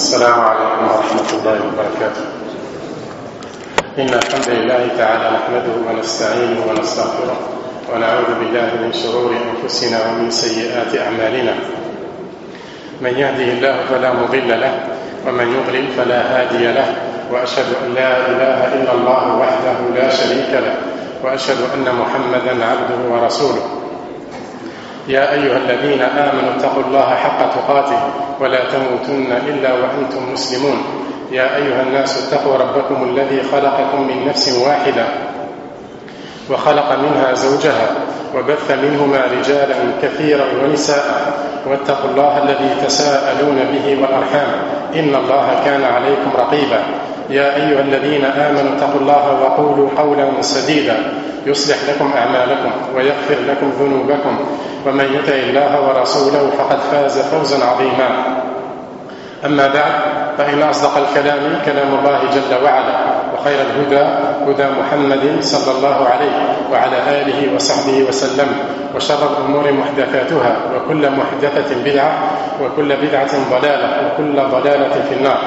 السلام عليكم ورحمة الله وبركاته. إن الحمد لله تعالى نحمده ونستعينه ونستغفره ونعوذ بالله من شرور أنفسنا ومن سيئات أعمالنا. من يهده الله فلا مضل له ومن يضلل فلا هادي له، وأشهد أن لا إله إلا الله وحده لا شريك له، وأشهد أن محمدا عبده ورسوله. يا أيها الذين آمنوا اتقوا الله حق تقاته ولا تموتن إلا وأنتم مسلمون. يا أيها الناس اتقوا ربكم الذي خلقكم من نفس واحدة وخلق منها زوجها وبث منهما رجالا كثيرا ونساء، واتقوا الله الذي تساءلون به والأرحام إن الله كان عليكم رقيبا. يا أيها الذين آمنوا اتقوا الله وقولوا قولا سديدا يصلح لكم أعمالكم ويغفر لكم ذنوبكم، ومن يطع الله ورسوله فقد فاز فوزا عظيما. أما بعد، فإن أصدق الكلام كلام الله جل وعلا، وخير الهدى هدى محمد صلى الله عليه وعلى آله وصحبه وسلم، وشر الأمور محدثاتها، وكل محدثة بدعة، وكل بدعة ضلالة، وكل ضلالة في النار.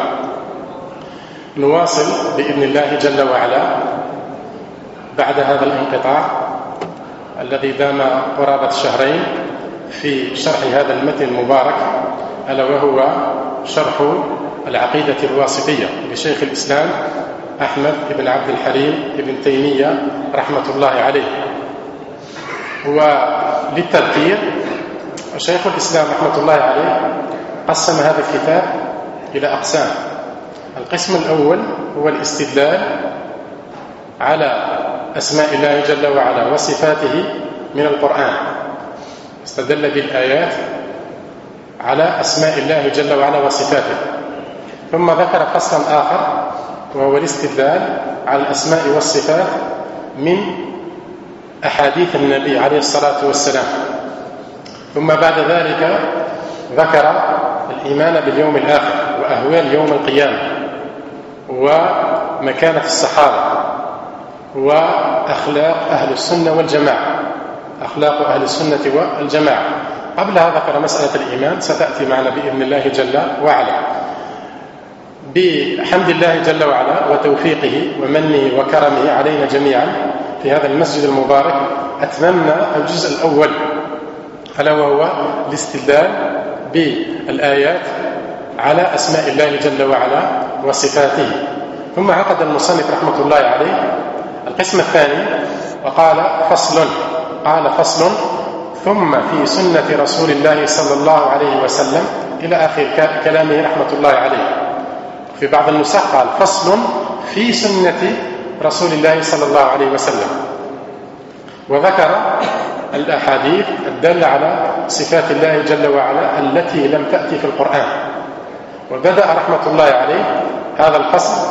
نواصل بإذن الله جل وعلا بعد هذا الانقطاع الذي دام قرابة شهرين في شرح هذا المتن المبارك، ألا وهو شرح العقيدة الواسطية لشيخ الإسلام أحمد بن عبد الحليم بن تيمية رحمة الله عليه. وللتذكير، شيخ الإسلام رحمة الله عليه قسم هذا الكتاب إلى أقسام. القسم الأول هو الاستدلال على أسماء الله جل وعلا وصفاته من القرآن، استدل بالآيات على أسماء الله جل وعلا وصفاته. ثم ذكر فصلا آخر وهو الاستدلال على الأسماء والصفات من أحاديث النبي عليه الصلاة والسلام. ثم بعد ذلك ذكر الإيمان باليوم الآخر وأهوال يوم القيامة ومكانة الصحابة وأخلاق أهل السنة والجماعة، أخلاق أهل السنة والجماعة. قبلها ذكر مسألة الإيمان ستأتي معنا بإذن الله جل وعلا. بحمد الله جل وعلا وتوفيقه ومنه وكرمه علينا جميعا في هذا المسجد المبارك أتممنا الجزء الأول، ألا وهو الاستدلال بالآيات على أسماء الله جل وعلا وصفاته. ثم عقد المصنف رحمة الله عليه القسم الثاني وقال فصل ثم في سنة رسول الله صلى الله عليه وسلم إلى آخر كلامه رحمة الله عليه. في بعض النسخ قال فصل في سنة رسول الله صلى الله عليه وسلم، وذكر الأحاديث الدالة على صفات الله جل وعلا التي لم تأتي في القرآن. وبدأ رحمة الله عليه هذا الفصل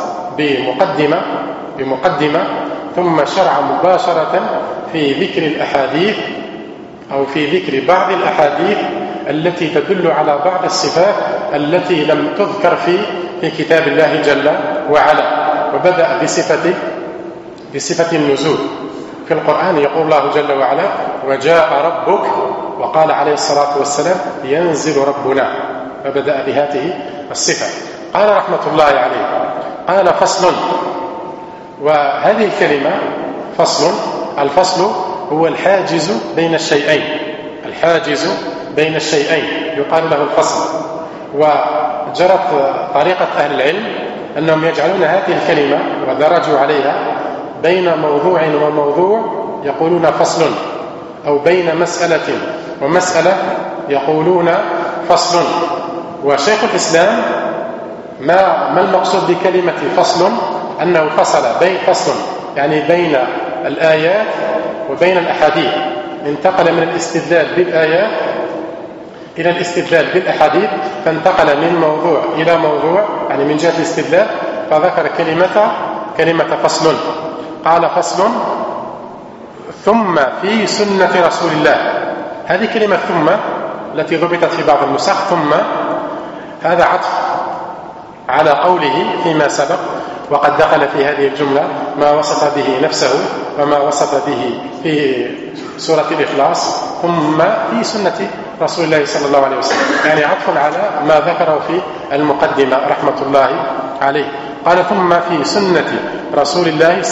بمقدمة ثم شرع مباشرة في ذكر الأحاديث أو في ذكر بعض الأحاديث التي تدل على بعض الصفات التي لم تذكر في كتاب الله جل وعلا. وبدأ بصفة النزول في القرآن. يقول الله جل وعلا وجاء ربك، وقال عليه الصلاة والسلام ينزل ربنا، فبدأ بهذه الصفة. قال رحمة الله عليه قال فصل، وهذه الكلمة فصل، الفصل هو الحاجز بين الشيئين، الحاجز بين الشيئين يقال له الفصل. وجرت طريقة أهل العلم أنهم يجعلون هذه الكلمة ودرجوا عليها بين موضوع وموضوع يقولون فصل، أو بين مسألة ومسألة يقولون فصل. وشيخ الإسلام ما المقصود بكلمة فصل؟ أنه فصل يعني بين الآيات وبين الأحاديث، انتقل من الاستدلال بالآيات إلى الاستدلال بالأحاديث، فانتقل من موضوع إلى موضوع يعني من جهة الاستدلال، فذكر كلمة فصل. قال فصل ثم في سنة رسول الله. هذه كلمة ثم التي ضبطت في بعض النسخ ثم، هذا عطف على قوله فيما سبق، وقد دخل في هذه الجملة ما وصف به نفسه وما وصف به في سورة الإخلاص ثم في سنة رسول الله صلى الله عليه وسلم، يعني عطف على ما ذكره في المقدمة رحمة الله عليه. قال ثم في سنة رسول الله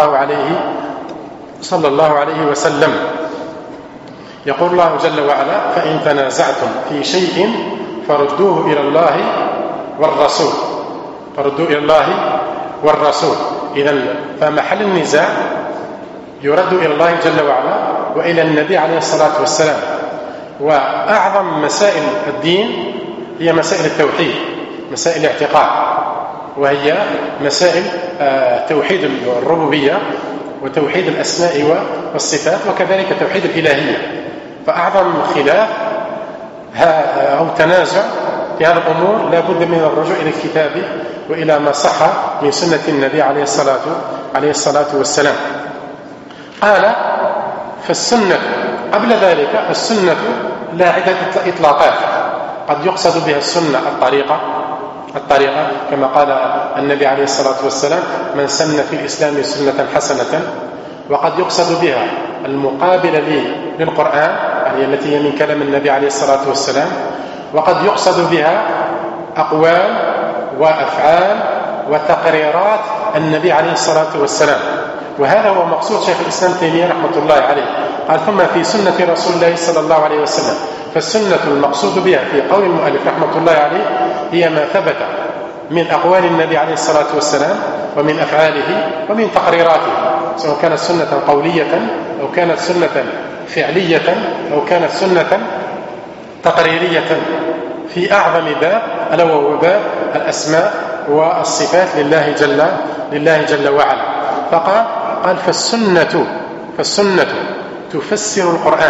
صلى الله عليه وسلم. يقول الله جل وعلا فإن تنازعتم في شيء فردوه إلى الله والرسول، فردوه إلى الله والرسول. إذن فمحل النزاع يرد إلى الله جل وعلا وإلى النبي عليه الصلاة والسلام. وأعظم مسائل الدين هي مسائل التوحيد، مسائل الاعتقاد، وهي مسائل توحيد الربوبية وتوحيد الأسماء والصفات وكذلك توحيد الإلهية. فأعظم خلاف أو تنازع في هذه الأمور لا بد من الرجوع إلى الكتاب وإلى ما صح من سنة النبي عليه الصلاة والسلام. قال فالسنة قبل ذلك السنة لا عدة إطلاقات، قد يقصد بها السنة الطريقة كما قال النبي عليه الصلاة والسلام من سن في الإسلام سنة حسنة، وقد يقصد بها المقابلة للقرآن يعني التي هي من كلام النبي عليه الصلاة والسلام، وقد يقصد بها أقوال وأفعال وتقريرات النبي عليه الصلاة والسلام. وهذا هو مقصود شيخ الإسلام تيمية رحمة الله عليه. قال ثم في سنة رسول الله صلى الله عليه وسلم. فالسنة المقصود بها في قول المؤلف رحمة الله عليه هي ما ثبت من أقوال النبي عليه الصلاة والسلام ومن أفعاله ومن تقريراته، سواء كانت سنة قولية أو كانت سنة فعلية أو كانت سنة تقريرية في أعظم باب ألا وهو باب الأسماء والصفات لله جل وعلا. فقال فالسنة تفسر القرآن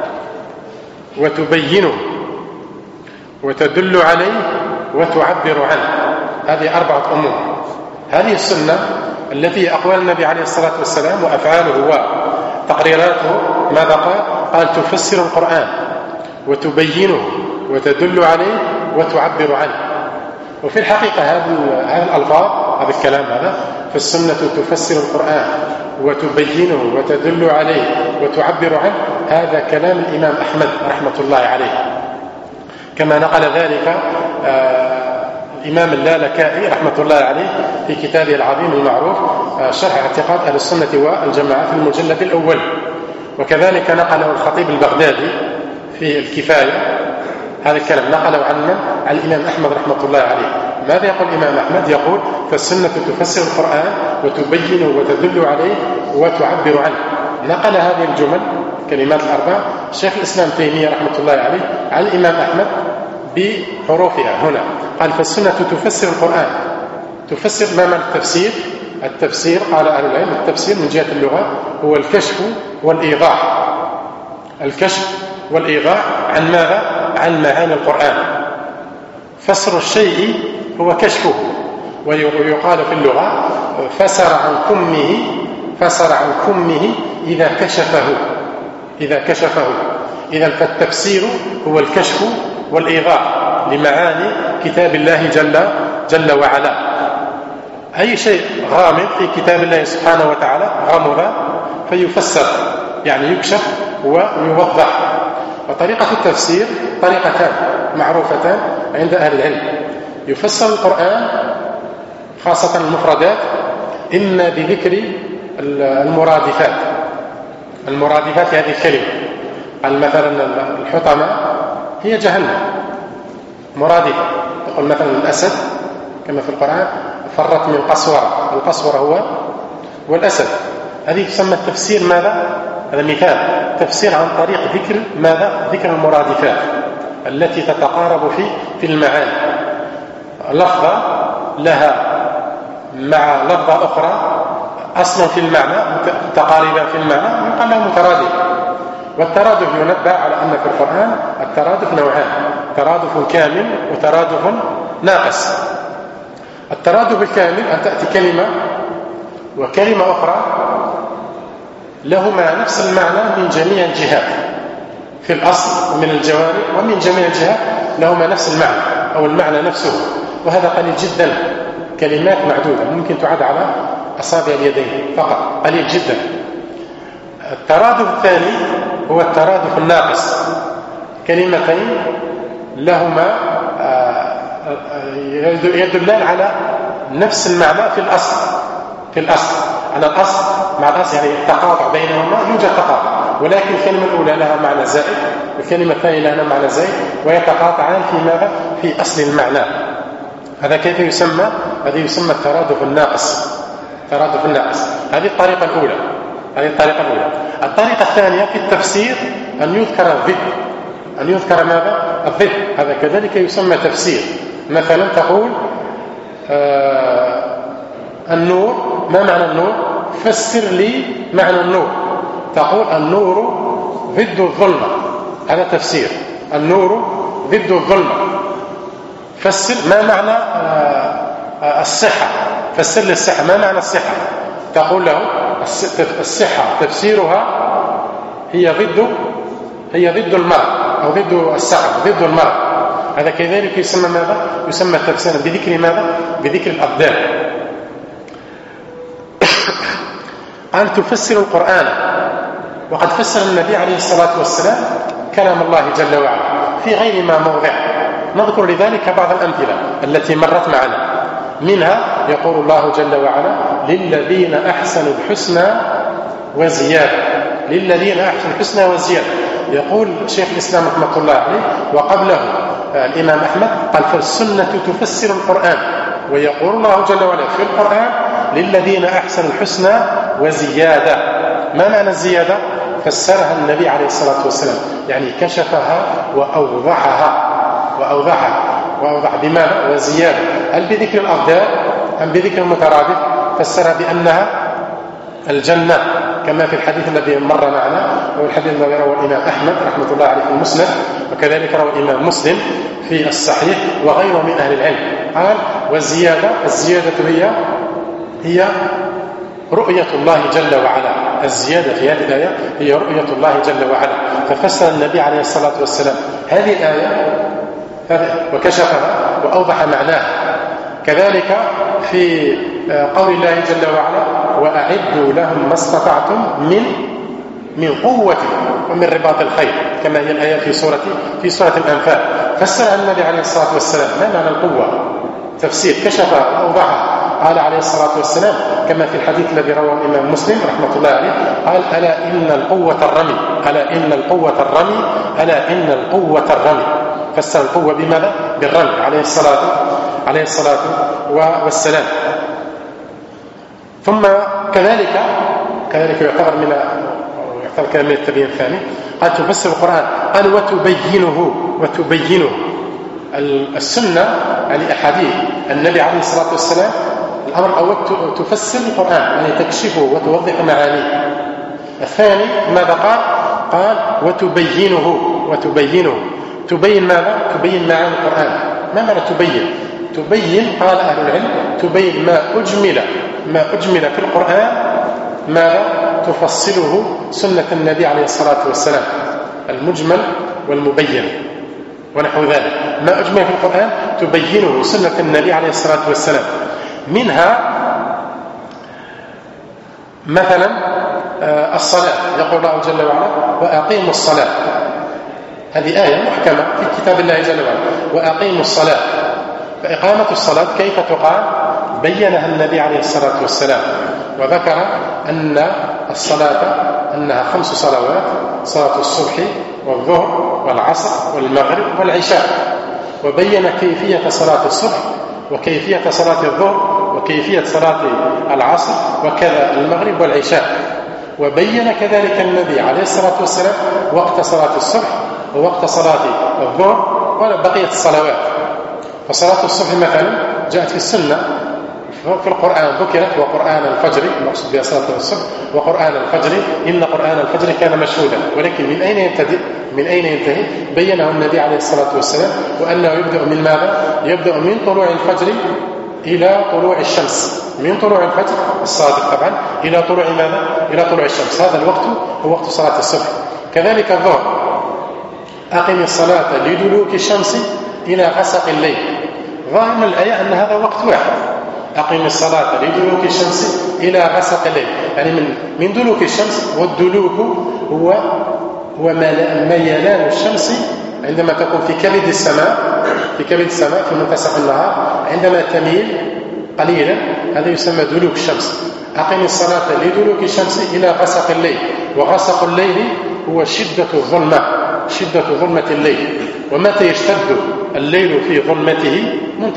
وتبينه وتدل عليه وتعبر عنه. هذه 4 أمور. هذه السنة التي أقوال النبي عليه الصلاة والسلام وأفعاله وتقريراته ماذا قال تفسر القرآن وتبينه وتدل عليه وتعبر عنه. وفي الحقيقة هذه الألفاظ هذا الكلام هذا فالسنة تفسر القرآن وتبينه وتدل عليه وتعبر عنه، هذا كلام الإمام أحمد رحمة الله عليه، كما نقل ذلك الإمام اللالكائي رحمة الله عليه في كتابه العظيم المعروف شرح اعتقاد أهل السنة والجماعة في المجلد الأول. وكذلك نقله الخطيب البغدادي في الكفاية، هذا الكلام نقله عن الإمام أحمد رحمة الله عليه. ماذا يقول الإمام أحمد؟ يقول فالسنة تفسر القرآن وتبينه وتدل عليه وتعبر عنه. نقل هذه الجمل كلمات الأربع شيخ الإسلام تيمية رحمة الله عليه عن الإمام أحمد بحروفها هنا. قال فالسنة تفسر القرآن. تفسر ما معنى التفسير؟ التفسير قال أهل العلم التفسير من جهة اللغة هو الكشف والإيضاح. الكشف والإيضاح عن ماذا؟ عن معاني القرآن. فسر الشيء هو كشفه، ويقال في اللغة فسر عن كمه إذا كشفه. إذا فالتفسير هو الكشف والإيضاح لمعاني كتاب الله جل وعلا. أي شيء غامض في كتاب الله سبحانه وتعالى غمض فيفسر، يعني يكشف ويوضح. وطريقة التفسير طريقتان معروفتان عند أهل العلم. يفسر القرآن خاصة المفردات إما بذكر المرادفات لهذه الكلمة. قال مثلا الحطمة هي جهنم مرادفة. تقول مثلا الأسد كما في القرآن فرت من قسورة، القسورة هو والأسد. هذه تسمى التفسير ماذا؟ هذا مثال تفسير عن طريق ذكر ماذا؟ ذكر المرادفات التي تتقارب في المعاني. لفظة لها مع لفظة أخرى أصلا في المعنى متقاربة في المعنى يقال لها مترادف. والترادف ينبه على أن في القرآن الترادف نوعان: ترادف كامل وترادف ناقص. الترادف الكامل أن تأتي كلمة وكلمة أخرى لهما نفس المعنى من جميع الجهات في الأصل ومن الجوانب، ومن جميع الجهات لهما نفس المعنى أو المعنى نفسه. وهذا قليل جدا، كلمات معدودة ممكن تعد على أصابع اليدين فقط، قليل جدا. الترادف الثاني هو الترادف الناقص، كلمتين لهما يدلان على نفس المعنى في الأصل على الأصل مع الأصل، يعني التقاطع بينهما يوجد تقاطع، ولكن الكلمة الأولى لها معنى زائد والكلمة الثانية لها معنى زائد ويتقاطعان في ماذا؟ في أصل المعنى. هذا كيف يسمى؟ هذا يسمى الترادف الناقص. الترادف الناقص هذه الطريقة الأولى. الطريقة الثانية في التفسير أن يذكر الضد، أن يذكر ماذا؟ الضد، هذا كذلك يسمى تفسير. مثلا تقول النور، ما معنى النور؟ فسر لي معنى النور. تقول النور ضد الظلمة، هذا تفسير. النور ضد الظلمة. فسر ما معنى الصحة، فسر لي الصحة، ما معنى الصحة؟ تقول له الصحة تفسيرها هي ضد المرض أو ضد السقم، ضد المرض. هذا كذلك يسمى ماذا؟ يسمى تفسيرا بذكر ماذا؟ بذكر الأبدال. قال تفسر القرآن، وقد فسر النبي عليه الصلاة والسلام كلام الله جل وعلا في غير ما موضع. نذكر لذلك بعض الأمثلة التي مرت معنا. منها يقول الله جل وعلا للذين أحسنوا الحسنى وزيادة، للذين أحسنوا الحسنى وزيادة. يقول شيخ الإسلام رحمه الله عليه وقبله الإمام أحمد قال فالسنة تفسر القرآن، ويقول الله جل وعلا في القرآن للذين أحسنوا الحسنى وزيادة. ما معنى الزيادة؟ فسرها النبي عليه الصلاة والسلام، يعني كشفها وأوضح بماذا؟ وزيادة. هل بذكر الأفضال أم بذكر المترادف؟ فسرها بأنها الجنة كما في الحديث الذي مر معنا، هو الحديث الذي رواه الإمام أحمد رحمة الله عليه في المسند، وكذلك روى الإمام مسلم في الصحيح وغيره من أهل العلم. قال والزيادة، الزيادة هي رؤية الله جل وعلا. الزيادة في هذه الآية هي رؤية الله جل وعلا. ففسر النبي عليه الصلاة والسلام هذه الآية وكشفها وأوضح معناها. كذلك في قول الله جل وعلا وأعدوا لهم ما استطعتم من قوة ومن رباط الخيل، كما هي الآية في سورة الأنفال. فسرها النبي عليه الصلاة والسلام ما معنى القوة؟ تفسير كشفها وأوضحها. قال عليه الصلاة والسلام كما في الحديث الذي رواه الإمام مسلم رحمة الله عليه قال ألا إن القوة الرمي، ألا إن القوة الرمي، ألا إن القوة الرمي. فسر القوة بماذا؟ بالرمي عليه الصلاة والسلام. ثم كذلك يعتبر كلام من التبيين الثاني. قال تفسر القرآن، قال وتبينه السنة، يعني أحاديث النبي عليه الصلاة والسلام. الأمر الأول تفسر القرآن، يعني تكشفه وتوضح معانيه. الثاني ماذا قال وتبينه. تبين ماذا؟ تبين معاني القرآن. ما معنى تبين؟ قال أهل العلم تبين ما أجمل في القرآن، ماذا تفصله سنة النبي عليه الصلاة والسلام، المجمل والمبين ونحو ذلك. ما أجمل في القرآن تبينه سنة النبي عليه الصلاة والسلام. منها مثلا الصلاة، يقول الله جل وعلا وأقيموا الصلاة. هذه آية محكمة في كتاب الله جل وعلا، وأقيموا الصلاة. فإقامة الصلاة كيف تقام؟ بينها النبي عليه الصلاة والسلام، وذكر أن الصلاة أنها 5 صلوات: صلاة الصبح والظهر والعصر والمغرب والعشاء. وبين كيفية صلاة الصبح وكيفية صلاة الظهر وكيفية صلاة العصر وكذا المغرب والعشاء. وبين كذلك النبي عليه الصلاة والسلام وقت صلاة الصبح ووقت صلاة الظهر وبقية الصلوات. فصلاة الصبح مثلا جاءت في السنة في القرآن، ذكرت وقرآن الفجر، المقصود بها صلاة الصبح، وقرآن الفجر إن قرآن الفجر كان مشهودا. ولكن من أين يبتدئ؟ من أين ينتهي؟ بينه النبي عليه الصلاة والسلام، وأنه يبدأ من ماذا؟ يبدأ من طلوع الفجر إلى طلوع الشمس، من طلوع الفجر الصادق طبعا إلى طلوع ماذا؟ إلى طلوع الشمس. هذا الوقت هو وقت صلاة الصبح. كذلك الظهر أقم الصلاة لدلوك الشمس إلى غسق الليل. ظاهر الآية أن هذا وقت واحد، أقم الصلاة لدلوك الشمس إلى غسق الليل، يعني من دلوك الشمس. والدلوك هو هو ميلان الشمس عندما تكون في كبد السماء في منتصف النهار، عندما تميل قليلا، هذا يسمى دلوك الشمس. أقم الصلاة لدلوك الشمس إلى غسق الليل، وغسق الليل هو شدة ظلمة الليل. ومتى يشتد الليل في ظلمته؟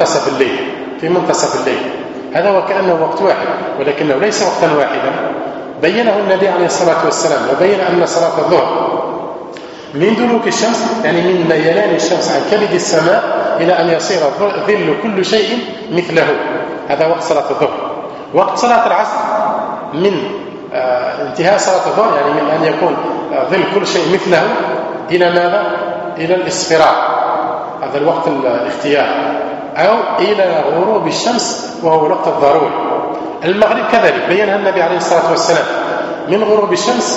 في منتصف الليل. هذا وكأنه وقت واحد، ولكنه ليس وقتا واحدا. بينه النبي عليه الصلاة والسلام، وبين أن صلاة الظهر من دلوك الشمس، يعني من ميلان الشمس عن كبد السماء إلى أن يصير ظل كل شيء مثله، هذا وقت صلاة الظهر. وقت صلاة العصر من انتهاء صلاة الظهر، يعني من أن يكون ظل كل شيء مثله إلى ماذا؟ إلى الإصفرار، هذا الوقت الاختيار، أو إلى غروب الشمس وهو الوقت الضروري. المغرب كذلك بينها النبي عليه الصلاة والسلام، من غروب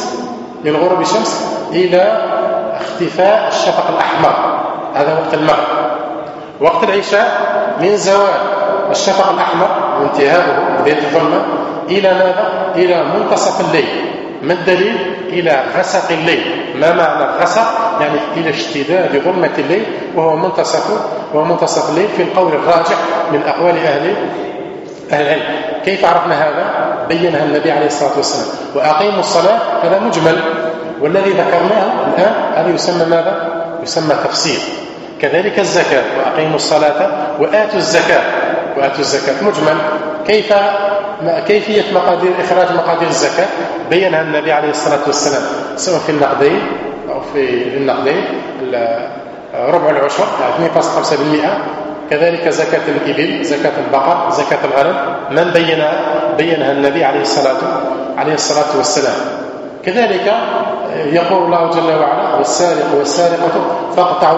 الشمس إلى اختفاء الشفق الأحمر، هذا وقت المغرب. وقت العشاء من زوال الشفق الأحمر وانتهاؤه بداية الظلمة إلى ماذا؟ إلى منتصف الليل. ما الدليل؟ إلى غسق الليل. ما معنى الغسق؟ يعني إلى اشتداد ظلمة الليل، وهو منتصف الليل في القول الراجح من أقوال أهل العلم. كيف عرفنا هذا؟ بينها النبي عليه الصلاة والسلام. وأقيموا الصلاة، هذا مجمل، والذي ذكرناه الآن هذا يسمى ماذا؟ يسمى تفصيل. كذلك الزكاة، وأقيموا الصلاة وآتوا الزكاة مجمل. كيفية إخراج مقادير الزكاة بينها النبي عليه الصلاة والسلام، سواء في النقدين أو في النقدين، ربع العشر 2.5%. كذلك زكاة الإبل، زكاة البقر، زكاة الغنم، من بينها النبي عليه الصلاة والسلام. كذلك يقول الله جل وعلا: والسارق والسارقة فاقطعوا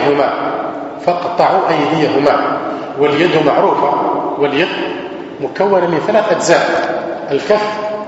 أيديهما. واليد معروفة، واليد مكونة من 3 أجزاء: الكف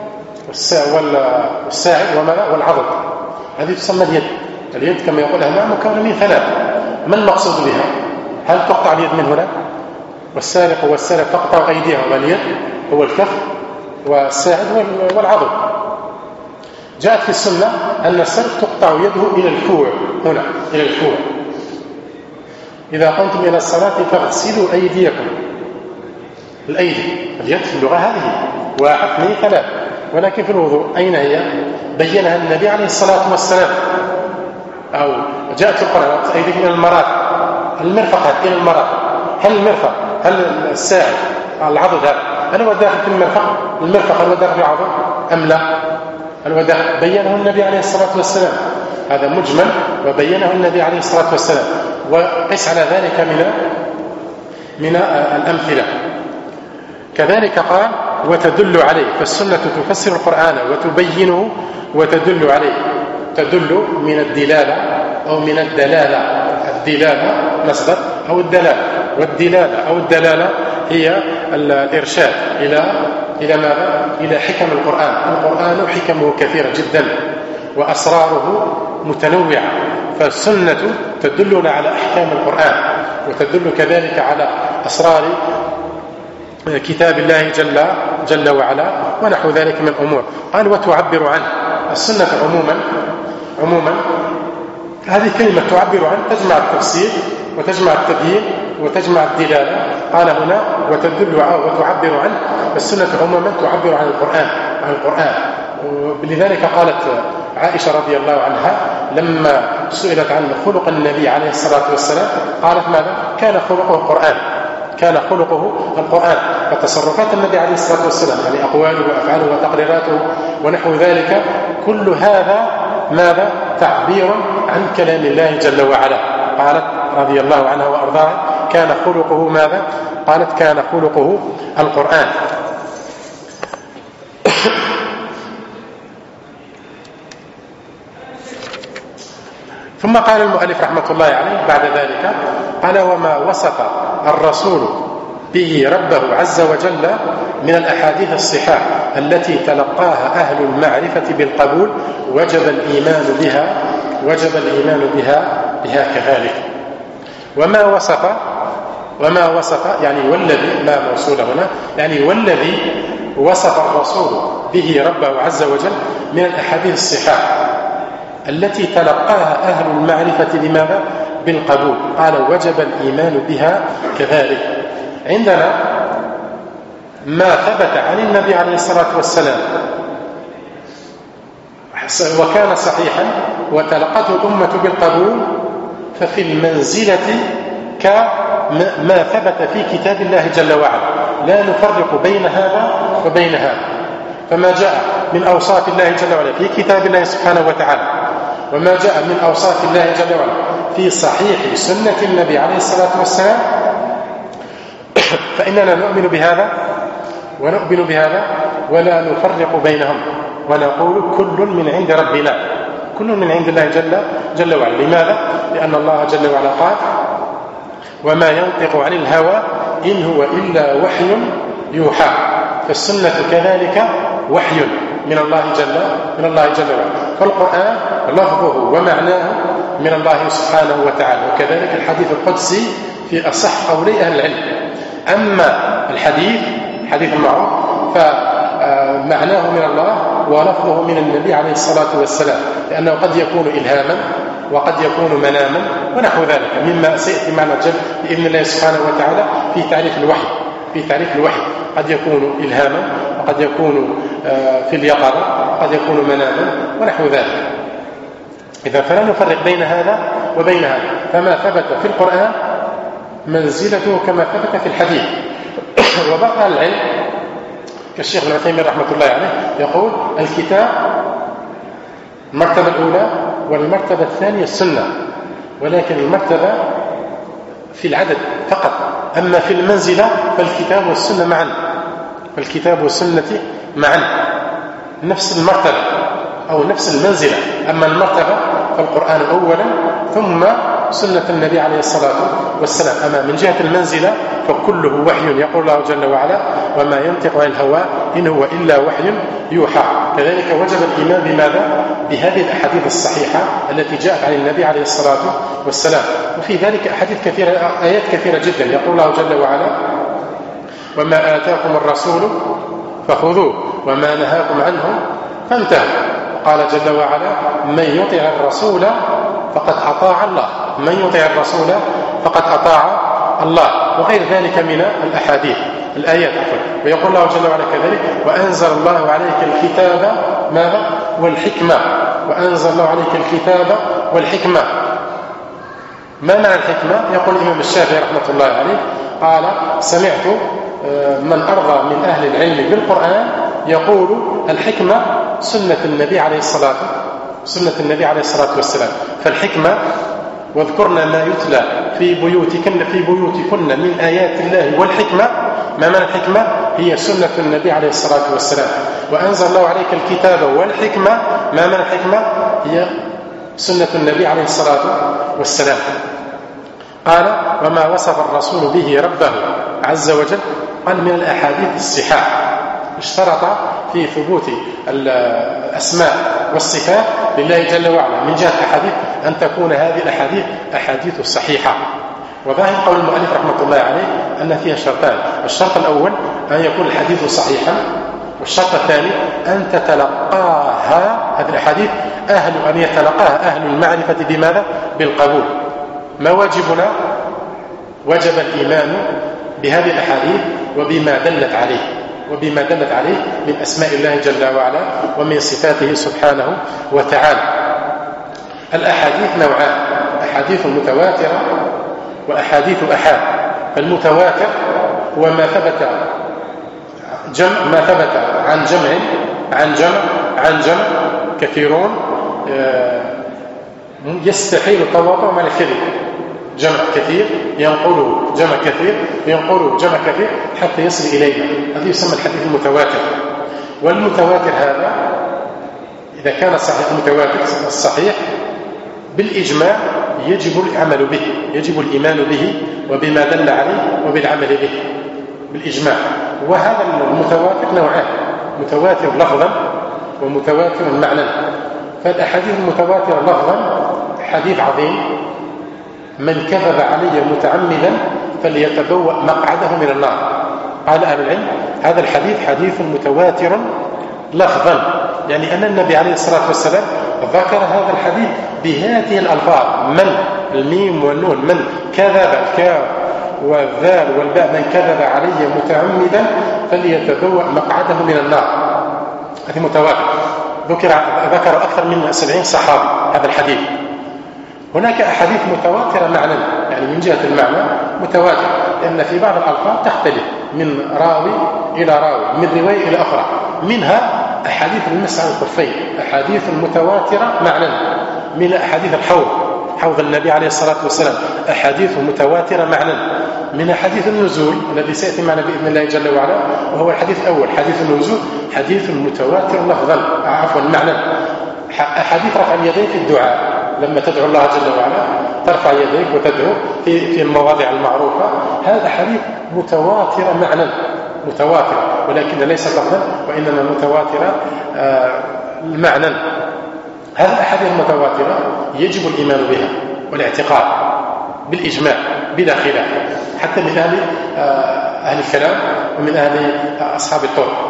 والساعد والعضد، هذه تسمى اليد كما يقول العلماء مكونة من 3. ما المقصود بها؟ هل تقطع اليد من هنا؟ والسارق تقطع أيديهما، اليد هو الكف والساعد والعضد. جاءت في السنة أن السارق تقطع يده إلى الكوع، هنا إلى الكوع. إذا قمتم إلى الصلاة فاغسلوا أيديكم. الأيدي، اليد في اللغة هذه 1 2 3، ولكن في الوضوء أين هي؟ بينها النبي عليه الصلاة والسلام. أو جاءت في القرآن: أيديكم إلى المرافق، المرفقات إلى المرافق. هل الساعد العضد هل هو داخل في المرفق هل هو داخل في العضد أم لا؟ هل هو داخل؟ بينه النبي عليه الصلاة والسلام، هذا مجمل وبينه النبي عليه الصلاة والسلام. وقس على ذلك من الأمثلة. كذلك قال: وتدل عليه، فالسنة تفسر القرآن وتبينه وتدل عليه. تدل من الدلالة أو من الدلالة. الدلالة مصدر أو الدلالة، والدلالة أو الدلالة هي الإرشاد إلى ماذا؟ إلى حكم القرآن. القرآن حكمه كثيرة جدا وأسراره متنوعة، فالسنة تدلنا على أحكام القرآن، وتدل كذلك على أسرار كتاب الله جل وعلا ونحو ذلك من الأمور. قال: وتعبر عنه. السنة عموما هذه كلمة تعبر عنه، تجمع التفسير وتجمع التبيين وتجمع الدلالة. قال هنا: وتعبر عنه. السنة عموما تعبر عن القرآن. لذلك قالت عائشة رضي الله عنها لما سئلت عن خلق النبي عليه الصلاة والسلام قالت: ماذا؟ كان خلقه القرآن. فتصرفات النبي عليه الصلاة والسلام، يعني أقواله وأفعاله وتقريراته ونحو ذلك، كل هذا ماذا؟ تعبير عن كلام الله جل وعلا. قالت رضي الله عنها وأرضاها: كان خلقه ماذا؟ قالت: كان خلقه القرآن. ثم قال المؤلف رحمة الله عليه بعد ذلك، قال: وما وصف الرسول به ربه عز وجل من الأحاديث الصحاح التي تلقاها أهل المعرفة بالقبول وجب الإيمان بها كذلك. وما وصف يعني والذي، ما موصول هنا، يعني والذي وصف الرسول به ربه عز وجل من الأحاديث الصحاح التي تلقاها أهل المعرفة بماذا؟ بالقبول. قال وجب الإيمان بها كذلك. عندنا ما ثبت عن النبي عليه الصلاة والسلام وكان صحيحا وتلقته الأمة بالقبول، ففي المنزلة كما ثبت في كتاب الله جل وعلا، لا نفرق بين هذا وبين هذا. فما جاء من أوصاف الله جل وعلا في كتاب الله سبحانه وتعالى، وما جاء من أوصاف الله جل وعلا في صحيح سنة النبي عليه الصلاة والسلام، فإننا نؤمن بهذا ونؤمن بهذا ولا نفرق بينهم، ونقول كل من عند ربنا، كل من عند الله جل وعلا. لماذا؟ لأن الله جل وعلا قال وما ينطق عن الهوى إن هو إلا وحي يوحى. فالسنة كذلك وحي من الله جل وعلا. فالقرآن لفظه ومعناه من الله سبحانه وتعالى، وكذلك الحديث القدسي في أصح قولي أهل العلم. أما الحديث المعروف فمعناه من الله ولفظه من النبي عليه الصلاة والسلام، لأنه قد يكون إلهاما وقد يكون مناما ونحو ذلك، مما سيأتي معنا بإذن الله سبحانه وتعالى في تعريف الوحي. قد يكون إلهاما وقد يكون في اليقظة وقد يكون مناما ونحو ذلك. إذا فلا نفرق بين هذا وبين هذا، فما ثبت في القرآن منزلته كما ثبت في الحديث. وبعض أهل العلم كالشيخ ابن عثيمين رحمة الله عليه يقول الكتاب المرتبة الأولى والمرتبة الثانية السنة، ولكن المرتبة في العدد فقط، أما في المنزلة فالكتاب والسنة معا، فالكتاب والسنة معا نفس المرتبة أو نفس المنزلة. أما المرتبة فالقرآن أولا ثم سنة النبي عليه الصلاة والسلام. أما من جهة المنزلة فكله وحي، يقول الله جل وعلا وما ينطق عن الهوى إن هو إلا وحي يوحى. كذلك وجب الإيمان بماذا؟ بهذه الأحاديث الصحيحة التي جاءت عن النبي عليه الصلاة والسلام. وفي ذلك أحاديث كثيرة، آيات كثيرة جدا. يقول الله جل وعلا وما آتاكم الرسول فخذوه وما نهاكم عنه فانتهوا. قال جل وعلا من يطع الرسول فقد أطاع الله، من يطع الرسول فقد أطاع الله، وغير ذلك من الأحاديث الآيات. ويقول الله جل وعلا كذلك وأنزل الله عليك الكتاب ماذا؟ والحكمة. وأنزل الله عليك الكتاب والحكمة. ما معنى الحكمة؟ يقول الإمام الشافعي رحمة الله عليه قال سمعت من أرضى من أهل العلم بالقرآن يقول الحكمة سنة النبي عليه الصلاة والسلام. فالحكمة واذكرنا ما يتلى في بيوتكن من آيات الله والحكمة. ما معنى الحكمة؟ هي سنة النبي عليه الصلاة والسلام. وأنزل الله عليك الكتاب والحكمة. ما معنى الحكمة؟ هي سنة النبي عليه الصلاة والسلام. قال وما وصف الرسول به ربه عز وجل قال من الأحاديث الصحاح. اشترط في ثبوت الأسماء والصفات لله جل وعلا من جهة الأحاديث أن تكون هذه الأحاديث أحاديث صحيحة. وظاهر قول المؤلف رحمة الله عليه أن فيها شرطان. الشرط الأول أن يكون الحديث صحيحا، والشرط الثاني أن تتلقاها هذه الأحاديث أن يتلقاها أهل المعرفة بماذا؟ بالقبول. ما واجبنا؟ وجب الإيمان بهذه الأحاديث وبما دلت عليه من أسماء الله جل وعلا ومن صفاته سبحانه وتعالى. الأحاديث نوعان، أحاديث متواترة وأحاديث أحاد. فالمتواتر هو ما ثبت عن جمع كثيرون يستحيل التواطؤ مع الكذب. جمع كثير ينقله جمع كثير حتى يصل إلينا، هذا يسمى الحديث المتواتر. والمتواتر هذا إذا كان صحيح المتواتر الصحيح بالإجماع يجب العمل به، يجب الإيمان به وبما دل عليه وبالعمل به بالإجماع. وهذا المتواتر نوعان، متواتر لفظا ومتواتر معنى. فالأحاديث المتواتر لفظا حديث عظيم من كذب علي متعمدا فليتبوأ مقعده من النار. قال أهل العلم هذا الحديث حديث متواتر لفظا، يعني أن النبي عليه الصلاة والسلام ذكر هذا الحديث بهذه الألفاظ: من، الميم والنون، من كذب، الكاف والذال والباء، من كذب علي متعمدا فليتبوأ مقعده من النار. هذه متواتر، ذكر أكثر من 70 صحابي هذا الحديث. هناك أحاديث متواترة معنى، يعني من جهة المعنى متواتر، لأن في بعض الألفاظ تختلف من راوي إلى راوي، من رواية إلى أخرى. منها أحاديث المسح على الخفين، أحاديث متواترة معنى. من أحاديث حوض النبي عليه الصلاة والسلام، أحاديث متواترة معنى. من حديث النزول الذي سيأتي معنا بإذن الله جل وعلا، وهو الحديث الأول، حديث النزول، حديث متواتر لفظا، عفوا معنى. أحاديث رفع اليدين في الدعاء، لما تدعو الله جل وعلا ترفع يديك وتدعو في المواضع المعروفة. هذا حديث متواتر معنى، متواتر، ولكن ليس لفظا وإنما متواتر معنى. هذه الأحاديث المتواترة يجب الإيمان بها والاعتقاد بالإجماع بلا خلاف، حتى من أهل الكلام ومن أهل أصحاب الطرق.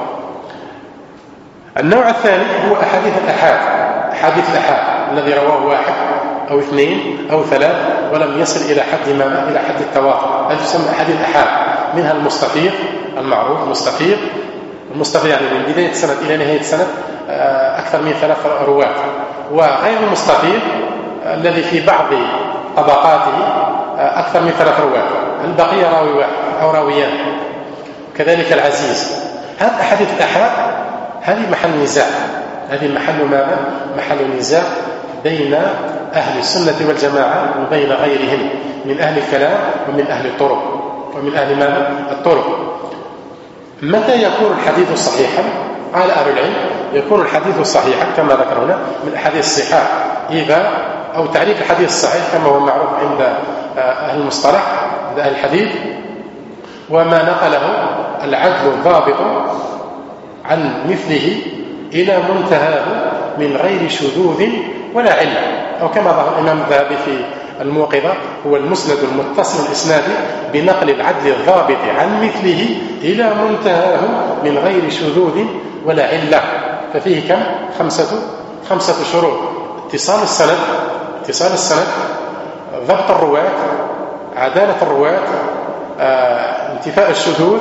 النوع الثاني هو أحاديث الأحاد، أحاديث الأحاد الذي رواه واحد أو اثنين أو ثلاث ولم يصل إلى حد ماذا؟ إلى حد التواتر. هذه تسمى أحاديث الأحاد. منها المستفيض المعروف، المستفيض يعني من بداية السند إلى نهاية السند أكثر من 3 رواة، وغير المستفيض الذي في بعض طبقاته أكثر من 3 رواة، البقية راوي واحد أو راويان. كذلك العزيز. هذه أحاديث الأحاد هذه محل نزاع، هذه محل ماذا؟ محل نزاع بين أهل السنة والجماعة وبين غيرهم من أهل الكلام ومن أهل الطرق ومن أهل ماذا؟ الطرق. متى يكون الحديث صحيحا؟ قال أهل العلم: يكون الحديث صحيحا كما ذكرنا من أحاديث الصحاح، إذا أو تعريف الحديث الصحيح كما هو معروف عند أهل المصطلح، عند أهل الحديث: وما نقله العدل الضابط عن مثله إلى منتهاه من غير شذوذ ولا علة، أو كما ظهر الإمام الذهبي في الموقظة: هو المسند المتصل الإسناد بنقل العدل الضابط عن مثله إلى منتهاه من غير شذوذ ولا علة. ففيه كم؟ خمسة شروط: اتصال السند، ضبط الرواة، عدالة الرواة، انتفاء الشذوذ،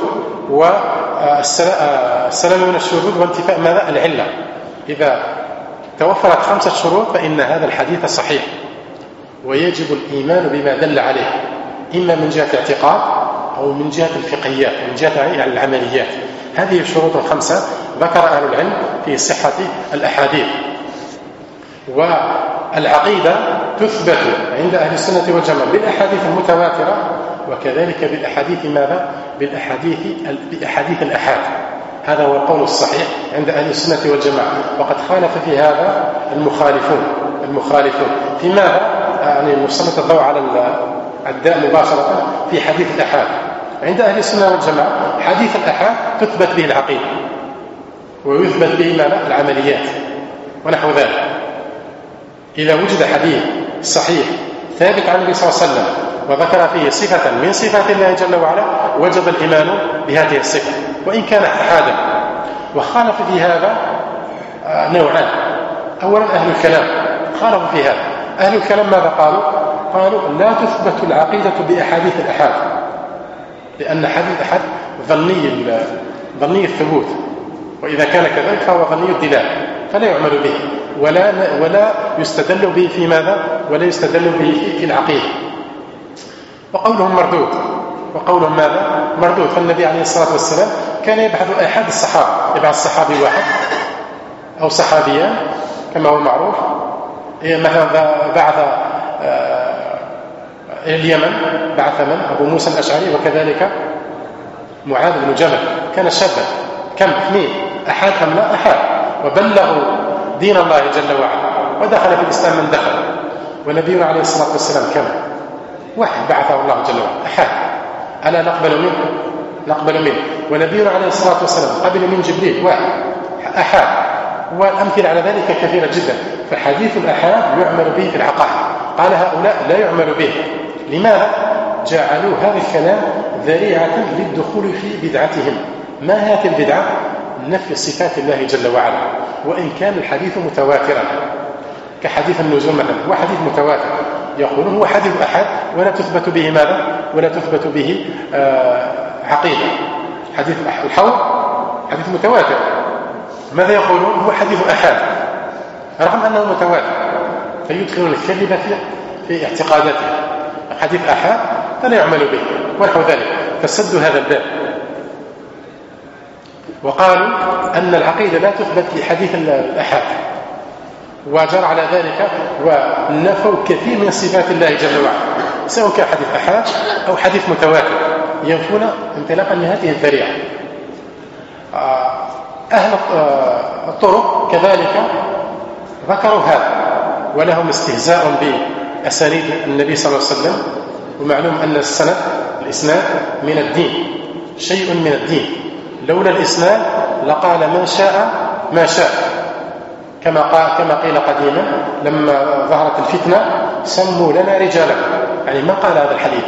والسلام من الشذوذ، وانتفاء ماذا؟ العلة. إذا توفرت 5 شروط فإن هذا الحديث صحيح، ويجب الإيمان بما دل عليه، إما من جهة الاعتقاد أو من جهة الفقهيات، من جهة العمليات. هذه الشروط ال5 ذكر أهل العلم في صحة الأحاديث. والعقيدة تثبت عند أهل السنة والجماعة بالأحاديث المتواترة، وكذلك بالأحاديث ماذا؟ بالأحاديث الأحاد. هذا هو القول الصحيح عند أهل السنة والجماعة. وقد خالف في هذا المخالفون في ماذا؟ يعني نسلط الضوء على الداء مباشرة في حديث الأحاد. عند أهل السنة والجماعة حديث الأحاد تثبت به العقيدة ويثبت به ماذا؟ العمليات ونحو ذلك. إذا وجد حديث صحيح ثابت عن النبي صلى الله عليه وسلم وذكر فيه صفة من صفات الله جل وعلا، وجب الإيمان بهذه الصفة وإن كان أحادا. وخالف في هذا نوعان: أولا أهل الكلام خالفوا في هذا. أهل الكلام ماذا قالوا؟ قالوا لا تثبت العقيدة بأحاديث الأحاد، لأن حديث الأحاد ظني الثبوت، وإذا كان كذلك فهو ظني الدلالة، فلا يعمل به ولا يستدل به في ماذا؟ ولا يستدل به في العقيدة. وقولهم مردود، وقولهم ماذا؟ مردود. فالنبي عليه الصلاة والسلام كان يبحث أحد الصحابة، يبحث صحابي واحد أو صحابيان كما هو معروف. مثلا بعث إلى اليمن، بعث من؟ أبو موسى الأشعري، وكذلك معاذ بن جبل، كان شابا. كم؟ 2 أحد أم لا؟ أحد. وبلغوا دين الله جل وعلا، ودخل في الإسلام من دخل. ونبينا عليه الصلاة والسلام كم؟ 1 بعثه الله جل وعلا، أحد. ألا نقبل منه. ونبينا عليه الصلاة والسلام قبل من جبريل 1، أحد. والأمثلة على ذلك كثيرة جدا. فحديث الأحاد يعمل به في العقائد. قال هؤلاء لا يعمل به. لماذا؟ جعلوا هذا الكلام ذريعة للدخول في بدعتهم. ما هذه البدعة؟ نفي صفات الله جل وعلا، وإن كان الحديث متواترا. كحديث النزول مثلا، هو حديث متواتر، يقولون هو حديث أحد ولا تثبت به ماذا؟ ولا تثبت به عقيدة. حديث الحوض حديث متواتر، ماذا يقولون؟ هو حديث أحد رغم أنه متواتر، فيدخلون الكذب في اعتقاداته. حديث أحد فلا يعمل به ونحو ذلك، فسدوا هذا الباب وقالوا أن العقيدة لا تثبت بحديث الأحد، وجرى على ذلك ونفوا كثير من صفات الله جل وعلا، سواء كان حديث أحد أو حديث متواتر، ينفون انطلاقا من هذه الذريعة. أهل الطرق كذلك ذكروا هذا، ولهم استهزاء بأسانيد النبي صلى الله عليه وسلم، ومعلوم أن الإسناد من الدين، شيء من الدين، لولا الإسناد لقال من شاء ما شاء، كما قيل قديما لما ظهرت الفتنة: سموا لنا رجالا. يعني من قال هذا الحديث؟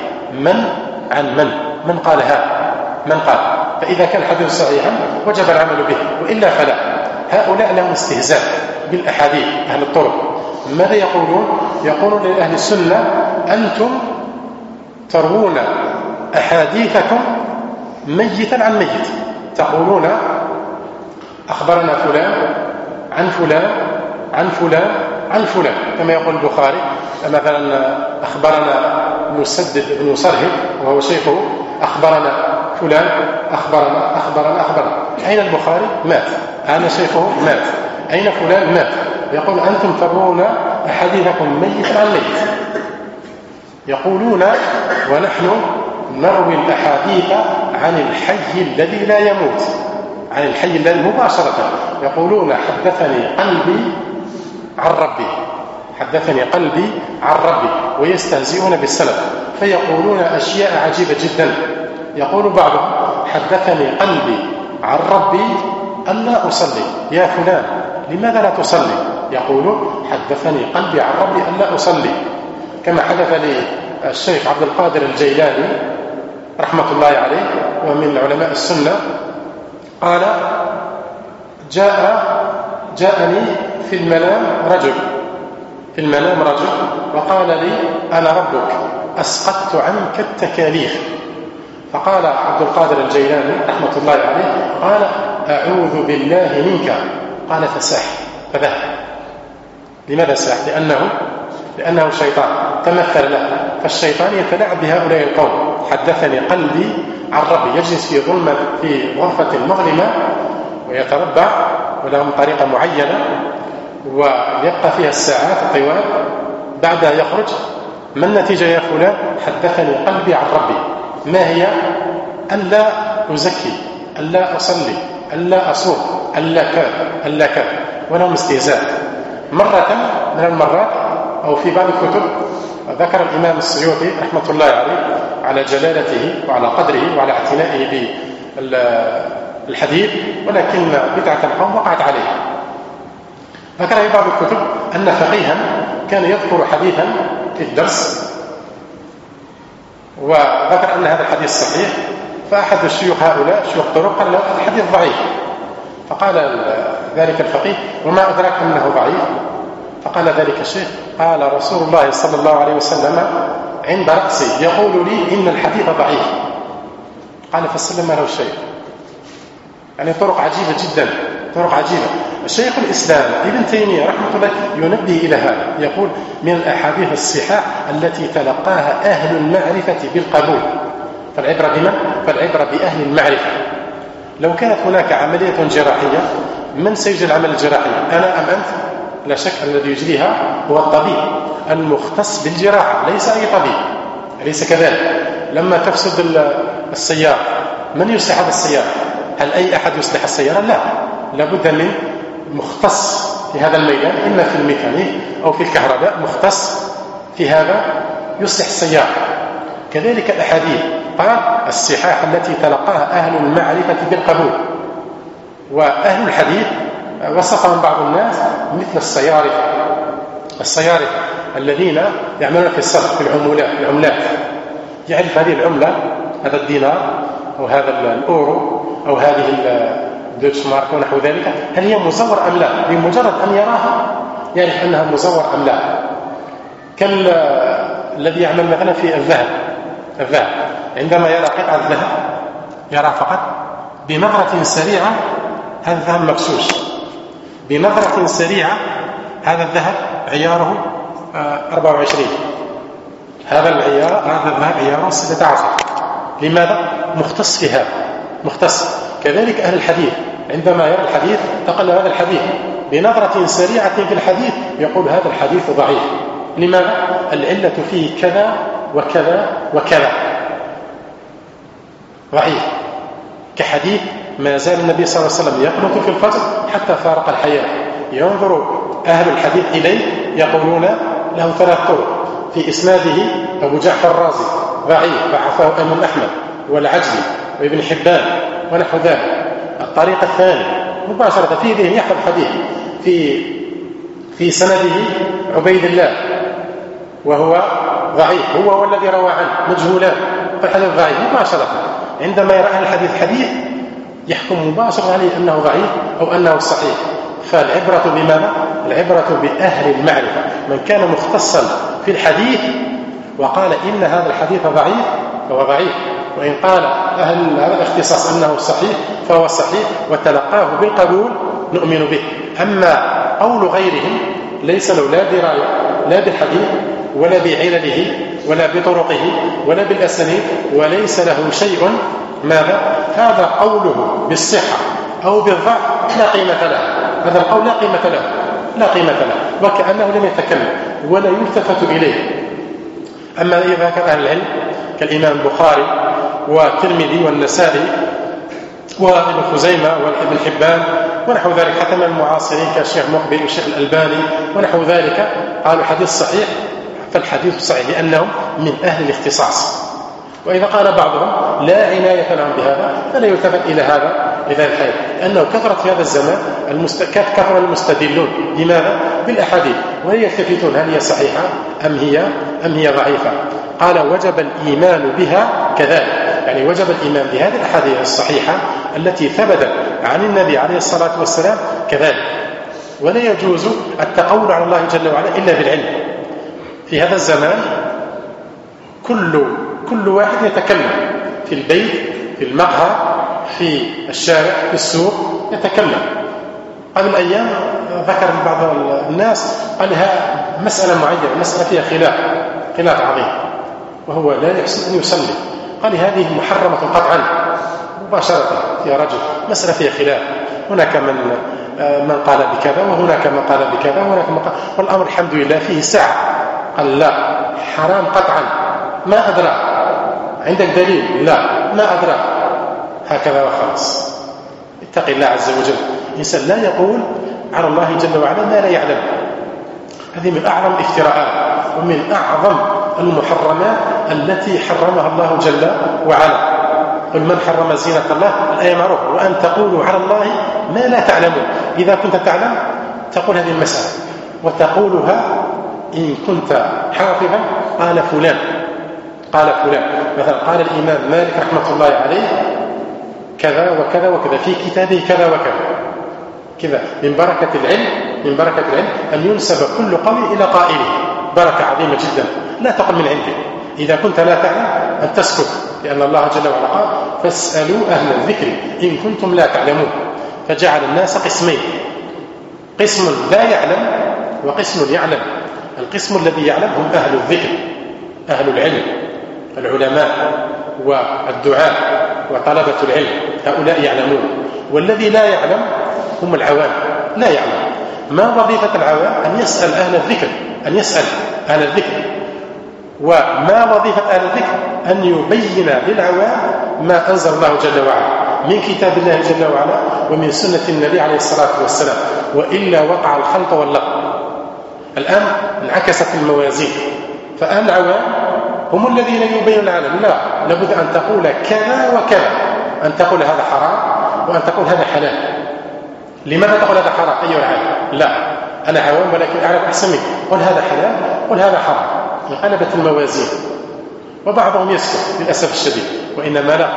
من قال هذا؟ من قال؟ فإذا كان الحديث صحيحا وجب العمل به، وإلا فلا. هؤلاء لهم استهزاء بالأحاديث أهل الطرق. ماذا يقولون؟ يقولون لأهل السنة: أنتم تروون أحاديثكم ميتا عن ميت، تقولون أخبرنا فلان عن فلان عن فلان عن فلان، كما يقول البخاري مثلا: أخبرنا مسدد بن صرهد وهو شيخه، أخبرنا فلان، أخبرنا. أين البخاري؟ مات. أنا شيخه مات. أين فلان؟ مات. يقول: أنتم ترون أحاديثكم ميتا عن ميت. يقولون: ونحن نروي الأحاديث عن الحي الذي لا يموت، عن الحي الذي مباشرة. يقولون: حدثني قلبي عن ربي، حدثني قلبي عن ربي، ويستهزئون بالسند، فيقولون أشياء عجيبة جدا. يقول بعضهم: حدثني قلبي عن ربي ألا أصلي. يا فلان لماذا لا تصلي؟ يقول: حدثني قلبي عن ربي ألا أصلي. كما حدث للشيخ عبد القادر الجيلاني رحمة الله عليه، ومن علماء السنة، قال: جاءني في المنام رجل وقال لي: أنا ربك أسقطت عنك التكاليف. فقال عبد القادر الجيلاني رحمة الله عليه: قال: أعوذ بالله منك. قال: فساح، فذهب. لماذا ساح؟ لأنه شيطان تمثل له، فالشيطان يتلاعب بهؤلاء القوم. حدثني قلبي عن ربي، يجلس في غرفة مظلمة ويتربع، ولهم طريقة معينة ويبقى فيها الساعات الطوال، بعدها يخرج. ما النتيجة يا فلان؟ حدثني قلبي عن ربي. ما هي؟ ألا أزكي، ألا أصلي، ألا أصوم، ألا كذا، ولهم استهزاء. مرة من المرات أو في بعض الكتب ذكر الإمام السيوطي رحمة الله عليه على جلالته وعلى قدره وعلى اعتنائه بالحديث، ولكن بدعة القوم وقعت عليه. ذكر في بعض الكتب أن فقيها كان يذكر حديثا في الدرس، وذكر أن هذا الحديث صحيح، فأحد الشيوخ هؤلاء شيوخ طرق قال له: هذا الحديث ضعيف. فقال ذلك الفقيه: وما أدرك أنه ضعيف؟ فقال ذلك الشيخ: قال رسول الله صلى الله عليه وسلم عند رأسي يقول لي إن الحديث ضعيف. قال: فسلم له الشيخ. يعني طرق عجيبة جدا، طرق عجيبة. شيخ الإسلام ابن تيمية رحمة الله ينبه إلى هذا، يقول: من الأحاديث الصحاح التي تلقاها أهل المعرفة بالقبول. فالعبرة بمن؟ فالعبرة بأهل المعرفة. لو كانت هناك عملية جراحية، من سيجري العمل الجراحي؟ أنا أم أنت؟ لا شك الذي يجريها هو الطبيب المختص بالجراحة، ليس أي طبيب، أليس كذلك؟ لما تفسد السيارة، من يصلح هذا السيارة؟ هل أي أحد يصلح السيارة؟ لا، لابد من مختص في هذا الميدان، إما في الميكانيك أو في الكهرباء، مختص في هذا يصلح السيارة. كذلك الأحاديث، قال: الصحاح التي تلقاها أهل المعرفة بالقبول. وأهل الحديث وصفهم بعض الناس مثل الصيارفة الذين يعملون في الصرف، في العملات. يعرف هذه العملة، هذا الدينار أو هذا الأورو أو هذه الدوتش مارك ونحو ذلك، هل هي مزورة أم لا؟ بمجرد أن يراها يعرف أنها مزور أم لا، كالذي يعمل مثلا في الذهب عندما يرى قطعة ذهب يرى فقط بنظرة سريعة هذا الذهب مغشوش، بنظرة سريعة هذا الذهب عياره 24، هذا الذهب عياره 16. لماذا؟ مختص في هذا، مختص. كذلك أهل الحديث عندما يرى الحديث تقل هذا الحديث بنظرة سريعة في الحديث يقول هذا الحديث ضعيف. لماذا؟ العلة فيه كذا وكذا وكذا، ضعيف. كحديث ما زال النبي صلى الله عليه وسلم يقنط في الفجر حتى فارق الحياة، ينظر أهل الحديث إليه يقولون له 3 طرق، في إسناده أبو جعفر الرازي ضعيف ضعفه أمام أحمد والعجلي وابن حبان ونحو ذلك. الطريق الثاني مباشرة في ذهن يحفظ الحديث في سنده عبيد الله وهو ضعيف، هو والذي روى عنه مجهولان، فالحديث ضعيف مباشرة. عندما يرى أهل الحديث حديث يحكم مباشرة عليه أنه ضعيف أو أنه صحيح. فالعبرة بماذا؟ العبرة بأهل المعرفة، من كان مختصا في الحديث وقال إن هذا الحديث ضعيف فهو ضعيف، وإن قال أهل هذا الاختصاص أنه صحيح فهو صحيح وتلقاه بالقبول نؤمن به. أما قول غيرهم ليس له لا دراية لا بالحديث ولا بعلله ولا بطرقه ولا بالأسانيد وليس له شيء، ماذا؟ هذا قوله بالصحة أو بالضعف لا قيمة له، هذا القول لا قيمة له، لا قيمة له، وكأنه لم يتكلم ولا يلتفت إليه. أما إذا كان أهل العلم كالإمام البخاري والترمذي والنسائي وابن خزيمة وابن حبان ونحو ذلك، حتى من المعاصرين كالشيخ مقبل والشيخ الألباني ونحو ذلك، قالوا حديث صحيح، فالحديث صحيح لأنهم من أهل الاختصاص. وإذا قال بعضهم لا عناية لهم بهذا فلا يلتفت إلى هذا الحال، لأنه كثرت في هذا الزمان كثر المستدلون لماذا؟ بالأحاديث، ولا يلتفتون هل هي صحيحة أم هي ضعيفة. قال وجب الإيمان بها كذلك، يعني وجب الإيمان بهذه الأحاديث الصحيحة التي ثبتت عن النبي عليه الصلاة والسلام كذلك. ولا يجوز التقول على الله جل وعلا إلا بالعلم. في هذا الزمان كل واحد يتكلم في البيت، في المقهى، في الشارع، في السوق يتكلم. قبل أيام ذكر بعض الناس قال لها مسألة معينة، مسألة فيها خلاف عظيم، وهو لا يحسن أن يصلي، قال هذه محرمة قطعا مباشرة يا رجل، مسألة فيها خلاف، هناك من قال بكذا وهناك من قال بكذا وهناك من قال، والأمر الحمد لله فيه سعة. قال لا حرام قطعا، ما أدرى، عندك دليل؟ لا ما أدرى، هكذا وخلاص. اتق الله عز وجل. الإنسان لا يقول على الله جل وعلا ما لا يعلم، هذه من أعظم الافتراءات ومن أعظم المحرمات التي حرمها الله جل وعلا. قل من حرم زينة الله، الآية معروفة، وأن تقولوا على الله ما لا تعلمون. إذا كنت تعلم تقول هذه المسألة وتقولها إن كنت حافظا، قال فلان مثلا قال الإمام مالك رحمة الله عليه كذا وكذا وكذا في كتابه كذا وكذا كذا. من بركة العلم أن ينسب كل قول إلى قائله، بركة عظيمة جدا. لا تقل من عندك، إذا كنت لا تعلم أن تسكت، لأن الله جل وعلا قال فاسألوا أهل الذكر إن كنتم لا تعلمون. فجعل الناس قسمين، قسم لا يعلم وقسم يعلم. القسم الذي يعلم هم أهل الذكر، أهل العلم، العلماء والدعاء وطلبة العلم، هؤلاء يعلمون. والذي لا يعلم هم العوام، لا يعلم. ما وظيفة العوام؟ أن يسأل أهل الذكر. وما وظيفة أهل الذكر؟ أن يبين للعوام ما أنزل الله جل وعلا من كتاب الله جل وعلا ومن سنة النبي عليه الصلاة والسلام، وإلا وقع الخلط واللغط. الآن انعكست الموازين، فأهل العوام هم الذين يبينون العالم. لا، لابد أن تقول كذا وكذا، أن تقول هذا حرام وأن تقول هذا حلال. لماذا تقول هذا حرام أيها العالم؟ لا، أنا عوام ولكن أعرف أحسن منك، قل هذا حلال قل هذا حرام. انقلبت الموازين، وبعضهم يسكت للأسف الشديد، وإنما لا،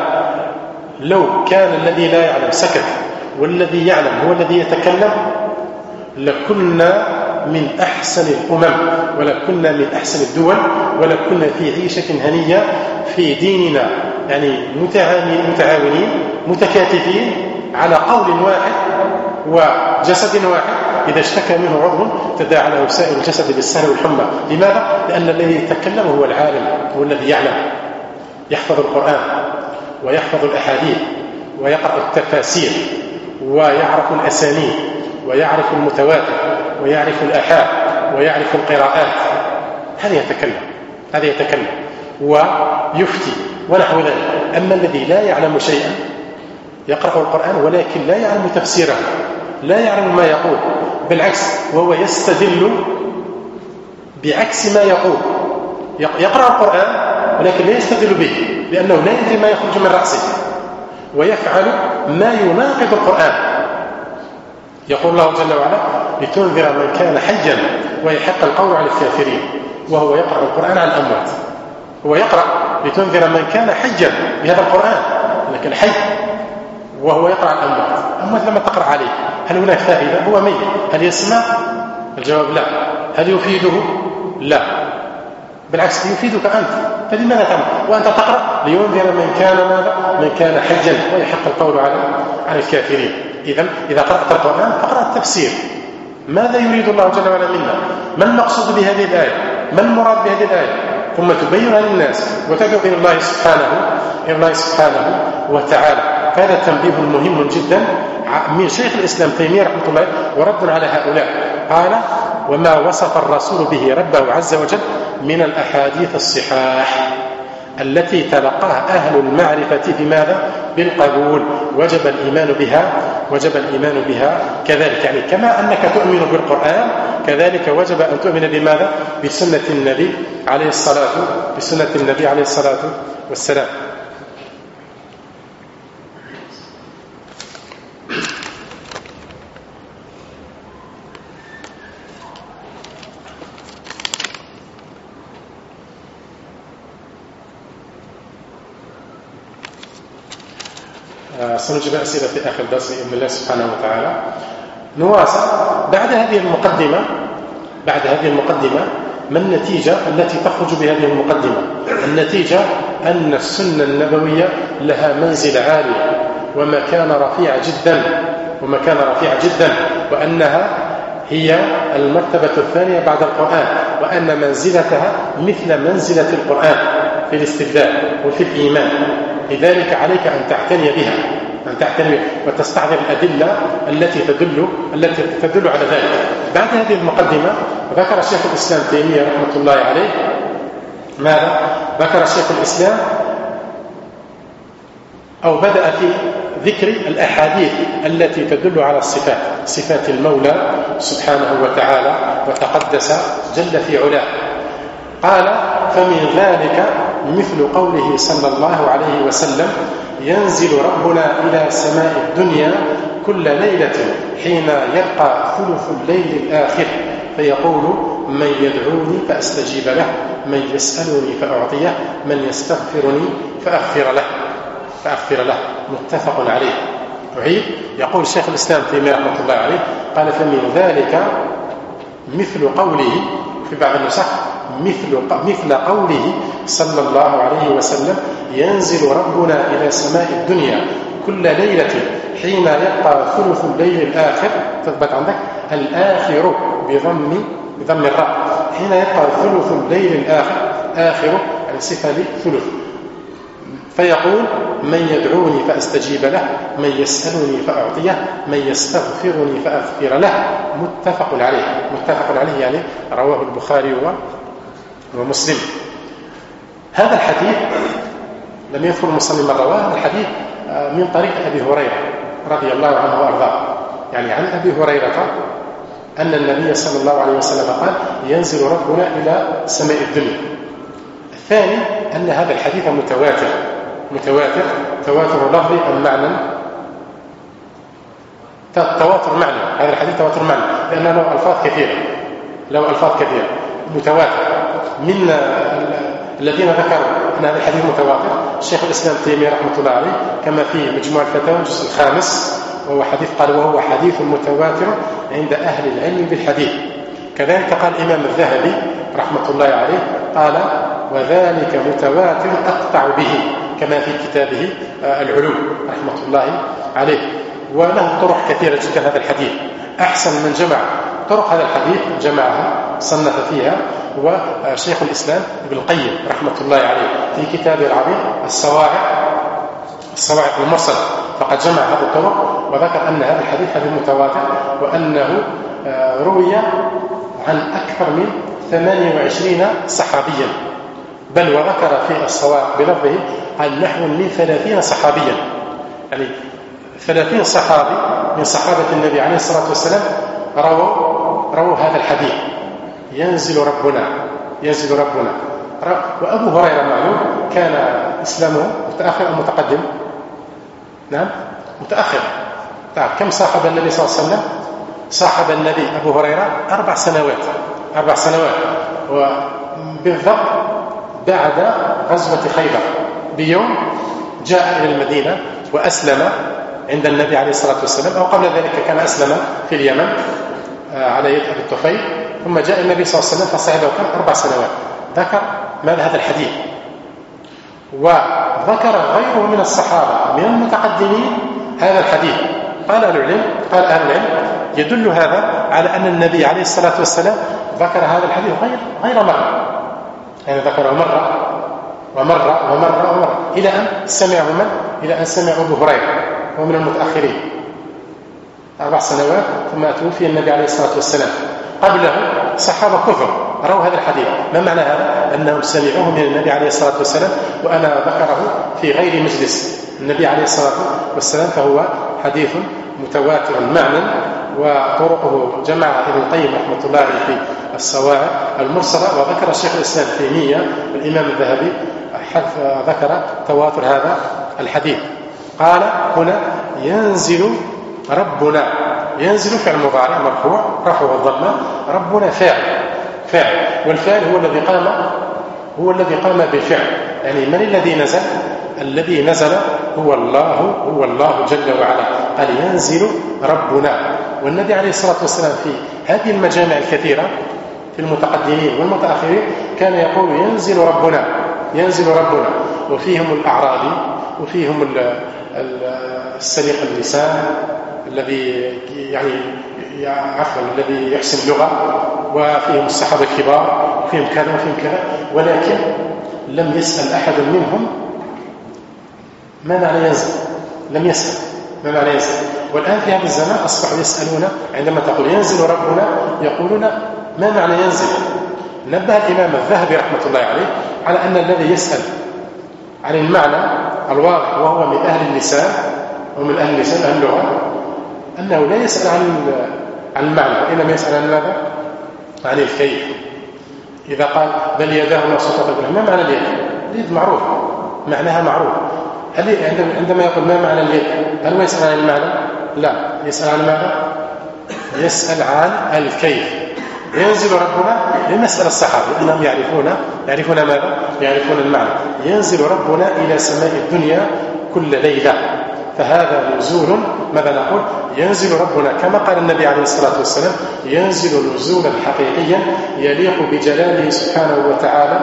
لو كان الذي لا يعلم سكت والذي يعلم هو الذي يتكلم لكنا من أحسن الأمم، ولا كنا من أحسن الدول، ولا كنا في عيشة هنية في ديننا، يعني متعاونين متكاتفين على قول واحد وجسد واحد، إذا اشتكى منه عضو تداعى له سائر الجسد بالسهر والحمى. لماذا؟ لأن الذي يتكلم هو العالم، هو الذي يعلم، يحفظ القرآن ويحفظ الأحاديث ويقرأ التفاسير ويعرف الأسانيد ويعرف المتواتر ويعرف الآحاد ويعرف القراءات. هذا يتكلم ويفتي ونحو ذلك. أما الذي لا يعلم شيئا يقرأ القرآن ولكن لا يعلم تفسيره، لا يعلم ما يقول، بالعكس وهو يستدل بعكس ما يقول. يقرأ القرآن ولكن لا يستدل به، لأنه لا يدري ما يخرج من رأسه، ويفعل ما يناقض القرآن. يقول الله جل وعلا: لتنذر من كان حيا ويحق القول على الكافرين، وهو يقرأ القرآن على الأموات. هو يقرأ لتنذر من كان حيا بهذا القرآن، لكن حي وهو يقرأ على الأموات لما تقرأ عليه هل هناك فائدة؟ هو ميت. هل يسمع؟ الجواب لا. هل يفيده؟ لا، بالعكس يفيدك أنت. فلماذا تعمل وأنت تقرأ لينذر من كان حيا ويحق القول على الكافرين؟ إذا قرأت القرآن فقرأ التفسير. ماذا يريد الله جل وعلا منا؟ ما المقصود بهذه الآية؟ ما المراد بهذه الآية؟ ثم تبينها للناس وتدعو إلى الله سبحانه وتعالى. هذا تنبيه مهم جدا من شيخ الإسلام تيمية رحمه الله، ورد على هؤلاء. قال: وما وصف الرسول به ربه عز وجل من الأحاديث الصحاح التي تلقاها أهل المعرفة بماذا؟ بالقبول، وجب الإيمان بها كذلك. يعني كما أنك تؤمن بالقرآن كذلك وجب أن تؤمن بماذا؟ بسنة النبي عليه الصلاة والسلام. سنجيب أسئلة في آخر درس بإذن الله سبحانه وتعالى. نواصل بعد هذه المقدمة. ما النتيجة التي تخرج بهذه المقدمة؟ النتيجة أن السنة النبوية لها منزل عالي ومكان رفيع جدا، وأنها هي المرتبة الثانية بعد القرآن، وأن منزلتها مثل منزلة القرآن في الاستدلال وفي الإيمان. لذلك عليك أن تعتني بها وتستحضر الأدلة التي تدل على ذلك. بعد هذه المقدمة ذكر شيخ الإسلام تيمية رحمة الله عليه ماذا؟ ذكر شيخ الإسلام أو بدأ في ذكر الأحاديث التي تدل على صفات المولى سبحانه وتعالى وتقدس جل في علاه. قال: فمن ذلك مثل قوله صلى الله عليه وسلم: ينزل ربنا إلى سماء الدنيا كل ليلة حين يبقى ثلث الليل الآخر فيقول: من يدعوني فأستجيب له، من يسألني فأعطيه، من يستغفرني فأغفر له. متفق عليه. أعيد. يقول شيخ الإسلام تيمية رحمة الله عليه قال: فمن ذلك مثل قوله في بعض النسخ مثل قوله صلى الله عليه وسلم: ينزل ربنا إلى سماء الدنيا كل ليلة حين يبقى ثلث الليل الآخر. تثبت عندك الآخر بضم الراء. حين يبقى ثلث الليل الآخر، آخر يعني صفة لثلث. فيقول: من يدعوني فأستجيب له، من يسألني فأعطيه، من يستغفرني فأغفر له. متفق عليه يعني رواه البخاري ومسلم. هذا الحديث لم يذكر مسلم من رواه. هذا الحديث من طريق أبي هريرة رضي الله عنه وأرضاه، يعني عن أبي هريرة أن النبي صلى الله عليه وسلم قال: ينزل ربنا إلى سماء الدنيا. الثاني أن هذا الحديث تواتر لفظي أم معنى؟ تواتر معنى. هذا الحديث تواتر معنى لأنه له ألفاظ كثيرة متواتر. من الذين ذكروا أن هذا الحديث متواتر الشيخ الإسلام تيمية رحمة الله عليه، كما في مجموع الفتاوى الجزء 5، وهو حديث متواتر عند أهل العلم بالحديث. كذلك قال الإمام الذهبي رحمة الله عليه قال وذلك متواتر أقطع به، كما في كتابه العلوم رحمة الله عليه. وله طرق كثيرة جدا هذا الحديث. أحسن من جمع طرق هذا الحديث جمعها صنف فيها هو شيخ الإسلام ابن القيم رحمة الله عليه في كتابه العظيم الصواعق المرسلة، فقد جمع هذه الطرق وذكر أن هذا الحديث حديث متواتر، وأنه روي عن أكثر من 28 صحابيا، بل وذكر في الصواعق بلفظه عن نحو من 30 صحابيا، يعني 30 صحابي من صحابة النبي عليه الصلاة والسلام رووا هذا الحديث ينزل ربنا. وأبو هريرة معلوم كان إسلامه متأخر أو متقدم؟ نعم متأخر. كم صاحب النبي صلى الله عليه وسلم؟ صاحب النبي أبو هريرة 4 سنوات، وبالضبط بعد غزوة خيبر بيوم جاء إلى المدينة وأسلم عند النبي عليه الصلاة والسلام، أو قبل ذلك كان أسلم في اليمن على يد أبي الطفيل، ثم جاء النبي صلى الله عليه وسلم فصعد وكان 4 سنوات. ذكر ماذا هذا الحديث، وذكر غيره من الصحابة من المتقدمين هذا الحديث. قال أهل العلم يدل هذا على أن النبي عليه الصلاة والسلام ذكر هذا الحديث غير مرة، يعني ذكره ومرة إلى أن سمعه إلى أن سمع أبو هريرة، هو من المتأخرين 4 سنوات، ثم توفي النبي عليه الصلاة والسلام. قبله صحابة كثر رووا هذا الحديث. ما معنى هذا؟ أنهم سمعوه من النبي عليه الصلاة والسلام، وأنا ذكره في غير مجلس النبي عليه الصلاة والسلام، فهو حديث متواتر معنى، وطرقه جمع ابن القيم رحمة الله عليه في الصواعق المرسلة. وذكر شيخ الإسلام تيمية الإمام الذهبي ذكر تواتر هذا الحديث. قال هنا ينزل ربنا، ينزل فعل مضارع مرفوع رفعه الضمة، ربنا فاعل، والفاعل هو الذي قام بالفعل. يعني من الذي نزل؟ الذي نزل هو الله جل وعلا. قال ينزل ربنا. والنبي عليه الصلاة والسلام في هذه المجامع الكثيرة في المتقدمين والمتأخرين كان يقول ينزل ربنا، وفيهم الأعرابي، وفيهم السليق اللسان الذي الذي يحسن اللغة، وفيهم الصحابة الكبار، وفيهم كذا وفيهم كذا، ولكن لم يسأل أحد منهم ما معنى ينزل. لم يسأل ما معنى ينزل. والآن في هذا الزمان أصبحوا يسألون عندما تقول ينزل ربنا يقولون ما معنى ينزل. نبه الإمام الذهبي رحمة الله عليه على أن الذي يسأل عن المعنى الواضح وهو من أهل اللسان ومن أهل اللسان أهل اللغة أنه لا يسأل عن المعنى، وإنما يسأل عن ماذا؟ عن الكيف. إذا قال بل يداه مبسوطتان، ما معنى اليد؟ اليد معروف، معناها معروف. هل عندما يقول ما معنى اليد هل هو يسأل عن المعنى؟ لا، يسأل عن ماذا؟ يسأل عن الكيف. ينزل ربنا لنسأل الصحابة لأنهم يعرفون ماذا؟ يعرفون المعنى. ينزل ربنا إلى سماء الدنيا كل ليلة، فهذا نزول ماذا نقول؟ ينزل ربنا كما قال النبي عليه الصلاة والسلام ينزل نزولا حقيقيا يليق بجلاله سبحانه وتعالى،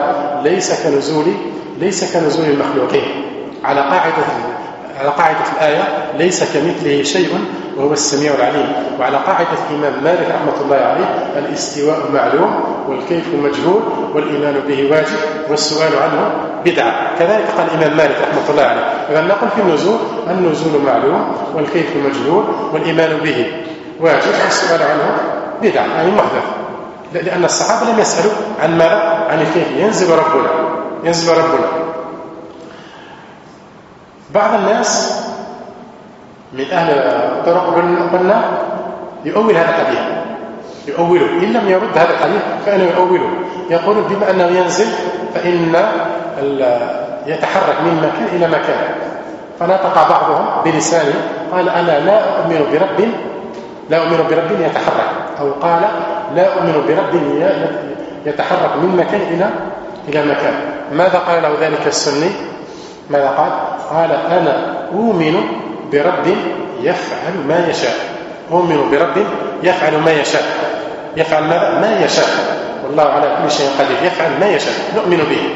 ليس كنزول المخلوقين، على قاعدة الآية ليس كمثله شيء وهو السميع العليم. وعلى قاعدة الإمام مالك رحمة الله عليه الاستواء معلوم والكيف مجهول والإيمان به واجب والسؤال عنه بدعة. كذلك قال الإمام مالك رحمة الله عليه. إذا نقول في النزول معلوم والكيف مجهول والإيمان به واجب والسؤال عنه بدعة، يعني محدث، لأن الصحابة لم يسألوا عن ماذا؟ عن الكيف. ينزل ربنا. بعض الناس من أهل الطرق قلنا يؤول هذا الحديث، يؤوله إن لم يرد هذا الحديث فإنه يؤوله. يقول بما أنه ينزل فإن يتحرك من مكان إلى مكان، فنطق بعضهم بلسانه قال أنا لا أؤمن برب يتحرك، أو قال لا أؤمن برب يتحرك من مكان إلى مكان. ماذا قال له ذلك السني؟ ماذا قال؟ قال أنا أؤمن برب يفعل ما يشاء. يفعل ما يشاء، والله على كل شيء قدير، يفعل ما يشاء، نؤمن به.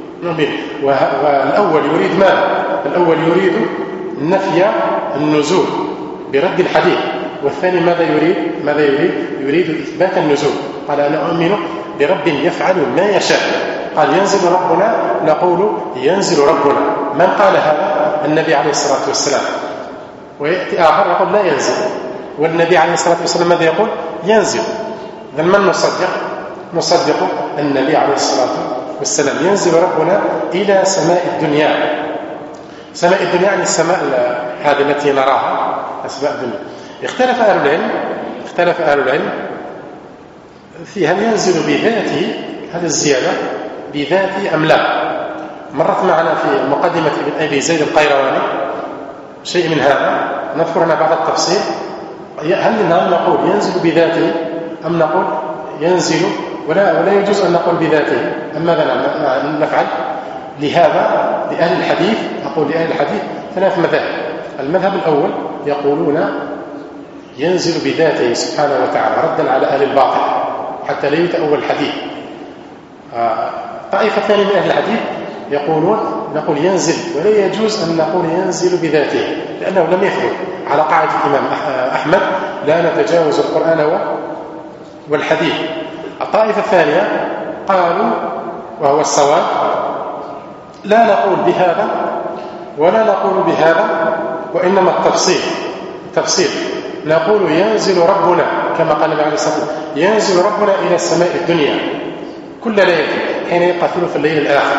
والأول يريد ماذا؟ الأول يريد نفي النزول برد الحديث، والثاني ماذا يريد؟ يريد إثبات النزول. قال أنا أؤمن برب يفعل ما يشاء. قال ينزل ربنا، نقول ينزل ربنا. من قال هذا؟ النبي عليه الصلاة والسلام. ويأتي آخر يقول لا ينزل، والنبي عليه الصلاة والسلام ماذا يقول؟ ينزل. إذن من نصدق؟ نصدق النبي عليه الصلاة والسلام. ينزل ربنا إلى سماء الدنيا. سماء الدنيا يعني السماء هذه التي نراها، سماء الدنيا. اختلف أهل العلم في هل ينزل بذاته، هذه الزيادة بذاته أم لا. مرت معنا في مقدمة ابن أبي زيد القيرواني شيء من هذا، نذكر هنا بعض التفصيل. هل نقول ينزل بذاته أم نقول ينزل ولا يجوز أن نقول بذاته؟ أم ماذا نفعل؟ لهذا لأهل الحديث، أقول لأهل الحديث 3 مذاهب. المذهب الأول يقولون ينزل بذاته سبحانه وتعالى ردا على أهل الباطل حتى لا يتأول الحديث. طائفة ثانية من أهل الحديث نقول ينزل، ولا يجوز أن نقول ينزل بذاته، لأنه لم يثبت على قاعدة الإمام أحمد لا نتجاوز القرآن والحديث. الطائفة الثانية قالوا وهو الصواب لا نقول بهذا ولا نقول بهذا، وإنما التفصيل نقول ينزل ربنا كما قال النبي عليه الصلاة والسلام، ينزل ربنا إلى السماء الدنيا كل ليلة حين يبقى ثلث الليل الآخر.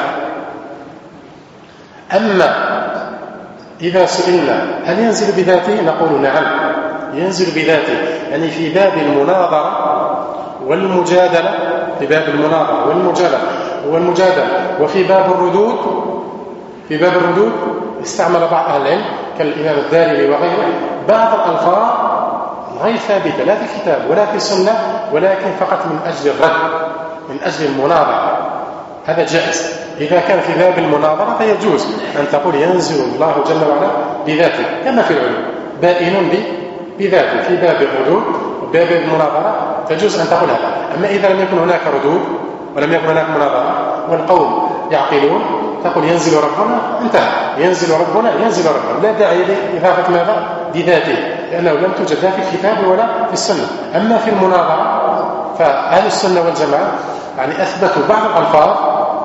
أما إذا سئلنا هل ينزل بذاته نقول نعم ينزل بذاته، يعني في باب المناظرة والمجادلة، في باب المناظرة والمجادلة وفي باب الردود استعمل بعض أهل العلم كالإمام الدارمي وغيره بعض الألفاظ غير ثابتة لا في الكتاب ولا في السنة، ولكن فقط من أجل الرد، من أجل المناظرة. هذا جائز. إذا كان في باب المناظرة فيجوز أن تقول ينزل الله جل وعلا بذاته كما في العلوم، بائن بذاته. في باب الردود وباب المناظرة تجوز أن تقول هذا. أما إذا لم يكن هناك ردود ولم يكن هناك مناظرة والقوم يعقلون تقول ينزل ربنا، انتهى. ينزل ربنا لا داعي لإضافة ماذا؟ بذاته، لأنه لم توجد لا في الكتاب ولا في السنة. أما في المناظرة فأهل السنة والجماعة يعني أثبتوا بعض الألفاظ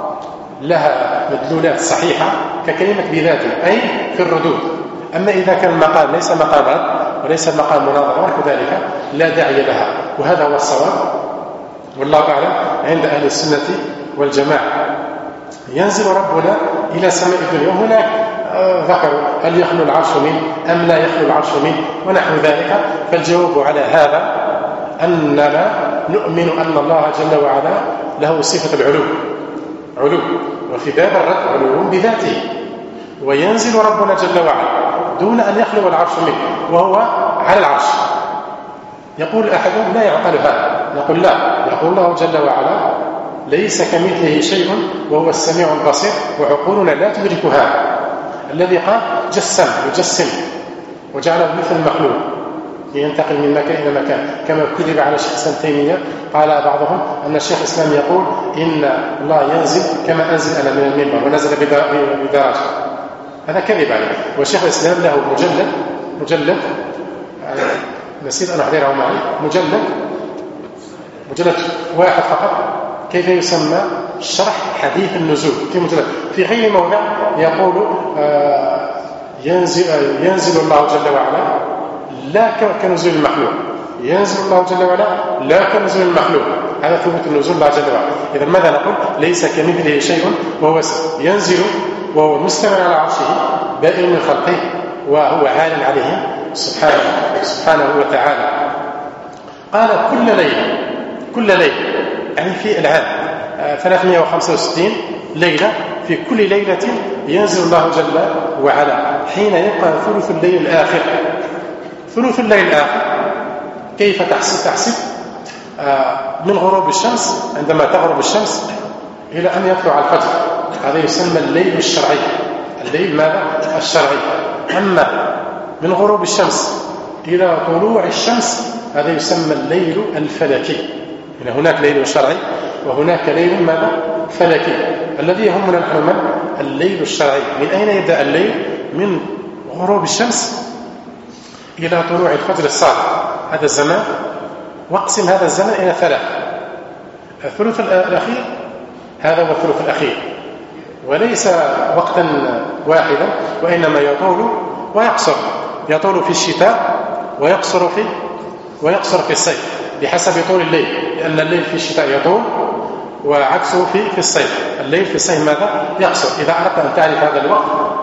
لها مدلولات صحيحة ككلمة بذاته أي في الردود. أما إذا كان المقام ليس مقام رد وليس مقام مناظرة كذلك لا داعي لها. وهذا هو الصواب والله أعلم عند أهل السنة والجماعة. ينزل ربنا إلى سماء الدنيا. هناك ذكروا هل يخلو العرش منه أم لا يخلو العرش منه ونحو ذلك. فالجواب على هذا أننا نؤمن أن الله جل وعلا له صفة علو، وفي باب الرد علو بذاته، وينزل ربنا جل وعلا دون أن يخلو العرش منه وهو على العرش. يقول أحدهم لا يعقل هذا، نقول لا، يقول الله جل وعلا ليس كمثله شيء وهو السميع البصير وعقولنا لا تدرك هذا. الذي قال يجسم وجعله مثل المخلوق ينتقل من مكان إلى مكان، كما كذب على الشيخ الإسلام تيمية. قال بعضهم أن الشيخ الإسلام يقول إن الله ينزل كما أنزل أنا من المنبر ونزل بدرجة. هذا كذب عليه. والشيخ الإسلام له مجلد نسيت أن أحضره معي، مجلد واحد فقط كيف يسمى شرح حديث النزول في مجلد في غير موضع يقول ينزل الله جل وعلا لا كنزول المخلوق، ينزل الله جل وعلا لا كنزول المخلوق. هذا ثبوت النزول الله جل وعلا. إذا ماذا نقول؟ ليس كمثله شيء وهو ينزل وهو مستمر على عرشه بائن من خلقه وهو عال عليهم سبحانه وتعالى. قال كل ليلة يعني في العام 365 ليلة، في كل ليلة ينزل الله جل وعلا حين يبقى ثلث الليل الآخر. ثلث الليل الآخر كيف تحسب؟ من غروب الشمس، عندما تغرب الشمس إلى أن يطلع الفجر، هذا يسمى الليل الشرعي. الليل ماذا؟ الشرعي. أما من غروب الشمس إلى طلوع الشمس هذا يسمى الليل الفلكي. يعني هناك ليل شرعي وهناك ليل ماذا؟ فلكي. الذي يهمنا نحن من؟ الليل الشرعي. من أين يبدأ الليل؟ من غروب الشمس إلى طلوع الفجر الصادق، هذا الزمان. واقسم هذا الزمن إلى 3: الثلث الأخير، هذا هو الثلث الأخير، وليس وقتا واحدا، وإنما يطول ويقصر. يطول في الشتاء ويقصر في الصيف بحسب طول الليل، لأن الليل في الشتاء يطول وعكسه في الصيف. الليل في الصيف ماذا؟ يقصر. إذا أردت أن تعرف هذا الوقت،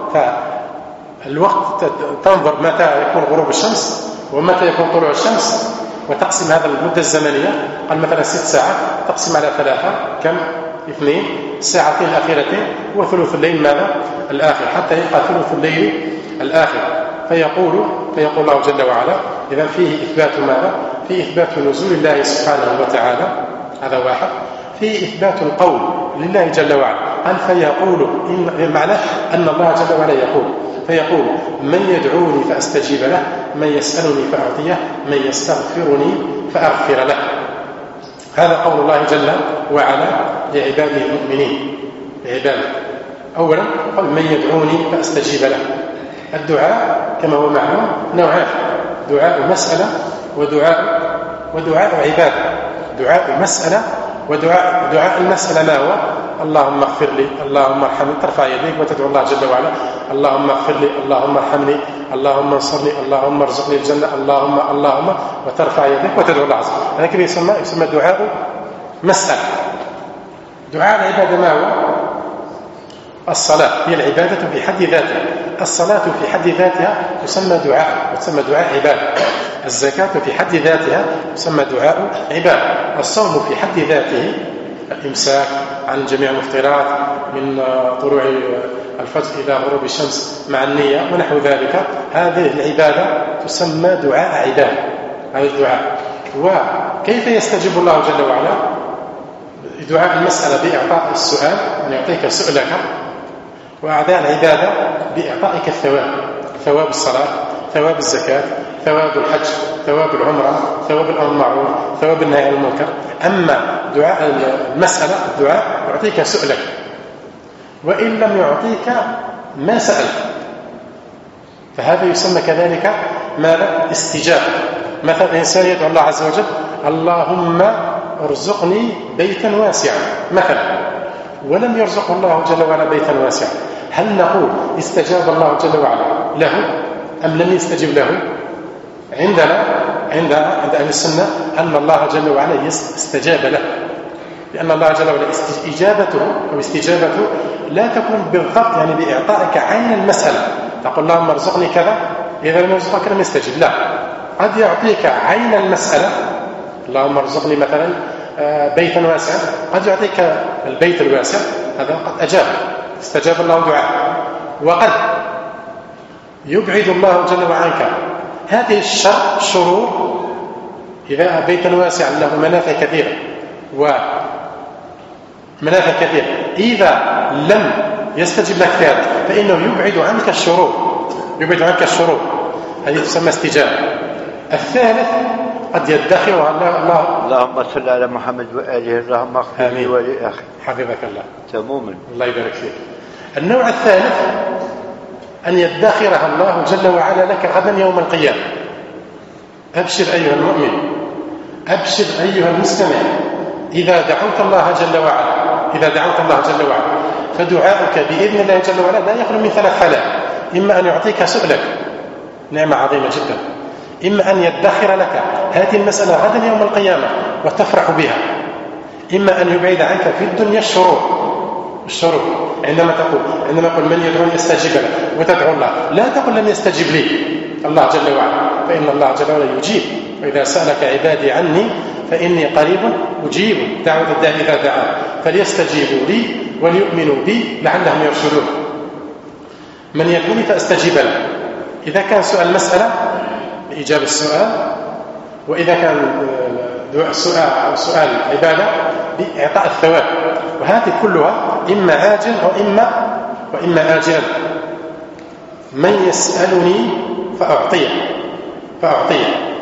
فالوقت تنظر متى يكون غروب الشمس ومتى يكون طلوع الشمس، وتقسم هذا المدة الزمنية. قال مثلا 6 ساعات، تقسم على 3 كم؟ 2. الساعتين الأخيرتين وثلث الليل ماذا؟ الآخر، حتى يبقى ثلث الليل الآخر. فيقول الله جل وعلا: إذا فيه إثبات ماذا؟ فيه إثبات نزول الله سبحانه وتعالى، هذا واحد. فيه إثبات القول لله جل وعلا. قال فيقول، معناه أن الله جل وعلا فيقول: من يدعوني فأستجيب له، من يسألني فأعطيه، من يستغفرني فأغفر له. هذا قول الله جل وعلا لعباده المؤمنين، لعباده. أولا قال: من يدعوني فأستجيب له. الدعاء كما هو معلوم نوعان: دعاء مسألة ودعاء عبادة. دعاء مسألة دعاء المسألة ما هو؟ اللهم اغفر لي، اللهم ارحمني. ترفع يديك وتدعو الله جل وعلا: اللهم اغفر لي، اللهم ارحمني، اللهم انصرني، اللهم ارزقني الجنة، اللهم، وترفع يديك وتدعو الله عز وجل. هذا كيف يسمى دعاء مسألة. دعاء العبادة ما هو؟ الصلاة هي العبادة في حد ذاتها. الصلاة في حد ذاتها تسمى دعاء عبادة. الزكاة في حد ذاتها تسمى دعاء عبادة. الصوم في حد ذاته، الإمساك عن جميع المفطرات من طلوع الفجر إلى غروب الشمس مع النية ونحو ذلك، هذه العبادة تسمى دعاء عبادة. هذا الدعاء. وكيف يستجيب الله جل وعلا؟ دعاء المسألة بإعطاء السؤال، أن يعطيك سؤلك، وأعداء العبادة بإعطائك الثواب، ثواب الصلاة، ثواب الزكاة، ثواب الحج، ثواب العمرة، ثواب الأمر بالمعروف، ثواب النهي عن المنكر. أما دعاء المسألة، الدعاء يعطيك سؤلك، وإن لم يعطيك ما سألت، فهذا يسمى كذلك ماذا؟ استجابة. مثلا الإنسان يدعو الله عز وجل: اللهم ارزقني بيتا واسعا مثلا، ولم يرزقه الله جل وعلا بيتا واسعا، هل نقول استجاب الله جل وعلا له أم لم يستجب له؟ عند أهل السنة أن الله جل وعلا استجاب له، لأن الله جل وعلا استجابته لا تكون بالضبط يعني بإعطائك عين المسألة. تقول اللهم ارزقني كذا، إذا لم يرزقك لم يستجب. لا، قد يعطيك عين المسألة، اللهم ارزقني مثلا بيتا واسعا، قد يعطيك البيت الواسع، هذا قد استجاب الله دعاء. وقد يبعد الله جل وعلا عنك هذه الشرور. إذا بيتا واسعا له منافع كثيرة إذا لم يستجب لك ذلك فإنه يبعد عنك الشرور، هذه تسمى استجابة. الثالث قد يدخرها الله. اللهم صل على محمد وآله، اللهم اغفر لي ولأخي. حفظك الله. تماما. الله يبارك فيك. النوع الثالث أن يدخرها الله جل وعلا لك غدا يوم القيامة. أبشر أيها المؤمن، أبشر أيها المستمع، إذا دعوت الله جل وعلا فدعاؤك بإذن الله جل وعلا لا يخلو من 3 حالات: إما أن يعطيك سؤلك، نعمة عظيمة جدا، إما أن يدخر لك هذه المسألة غدا يوم القيامة وتفرح بها، إما أن يبعد عنك في الدنيا الشرور. عندما يقول من يدعوني استجيب له وتدعو الله، لا تقل لم يستجب لي الله جل وعلا، فإن الله جل وعلا يجيب. وإذا سألك عبادي عني فإني قريب أجيب دعوة الداعي إذا دعان، فليستجيبوا لي وليؤمنوا بي لعلهم يرشدون. من يدعوني فأستجيب له، إذا كان سؤال مسألة بإجابة السؤال، وإذا كان سؤال عبادة بإعطاء الثواب. وهذه كلها إما عاجل وإما آجل. من يسألني فأعطيه،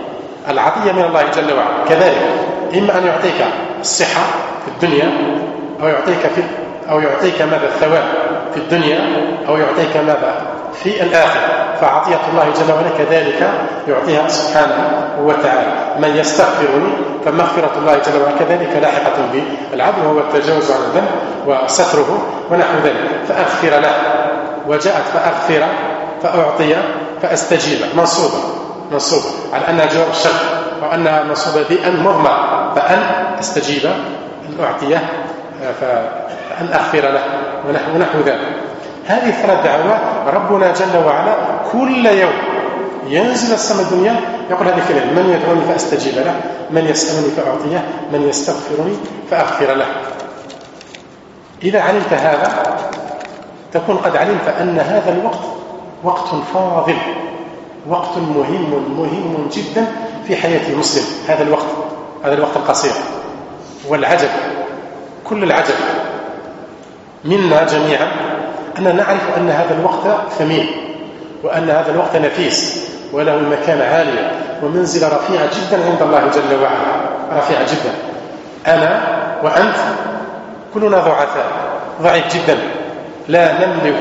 العطية من الله جل وعلا كذلك، إما أن يعطيك الصحة في الدنيا أو يعطيك ماذا الثواب في الدنيا أو يعطيك ماذا في الآخرة. فعطية الله جل وعلا كذلك يعطيها سبحانه وتعالى. من يستغفرني فمغفرة الله جل وعلا كذلك لاحقة به. العدل هو التجاوز عن الذنب وستره ونحو ذلك. فأغفر له، وجاءت فأغفر فأعطي فأستجيب منصوبة على أنها جواب الشرط وأنها منصوبة بأن مضمر، فأن أستجيب أن أعطيه فأن أغفر له ونحو ذلك. هذه الثلاث دعوات ربنا جل وعلا كل يوم ينزل السماء الدنيا يقول هذه الكلمة: من يدعوني فأستجيب له، من يسألني فأعطيه، من يستغفرني فأغفر له. إذا علمت هذا تكون قد علمت أن هذا الوقت وقت فاضل، وقت مهم جدا في حياة المسلم. هذا الوقت القصير. والعجب، كل العجب منا جميعا أننا نعرف أن هذا الوقت ثمين، وأن هذا الوقت نفيس وله مكانة عالية ومنزلة رفيعة جدا عند الله جل وعلا، رفيعة جدا. أنا وأنت كلنا ضعفاء، ضعيف جدا، لا نملك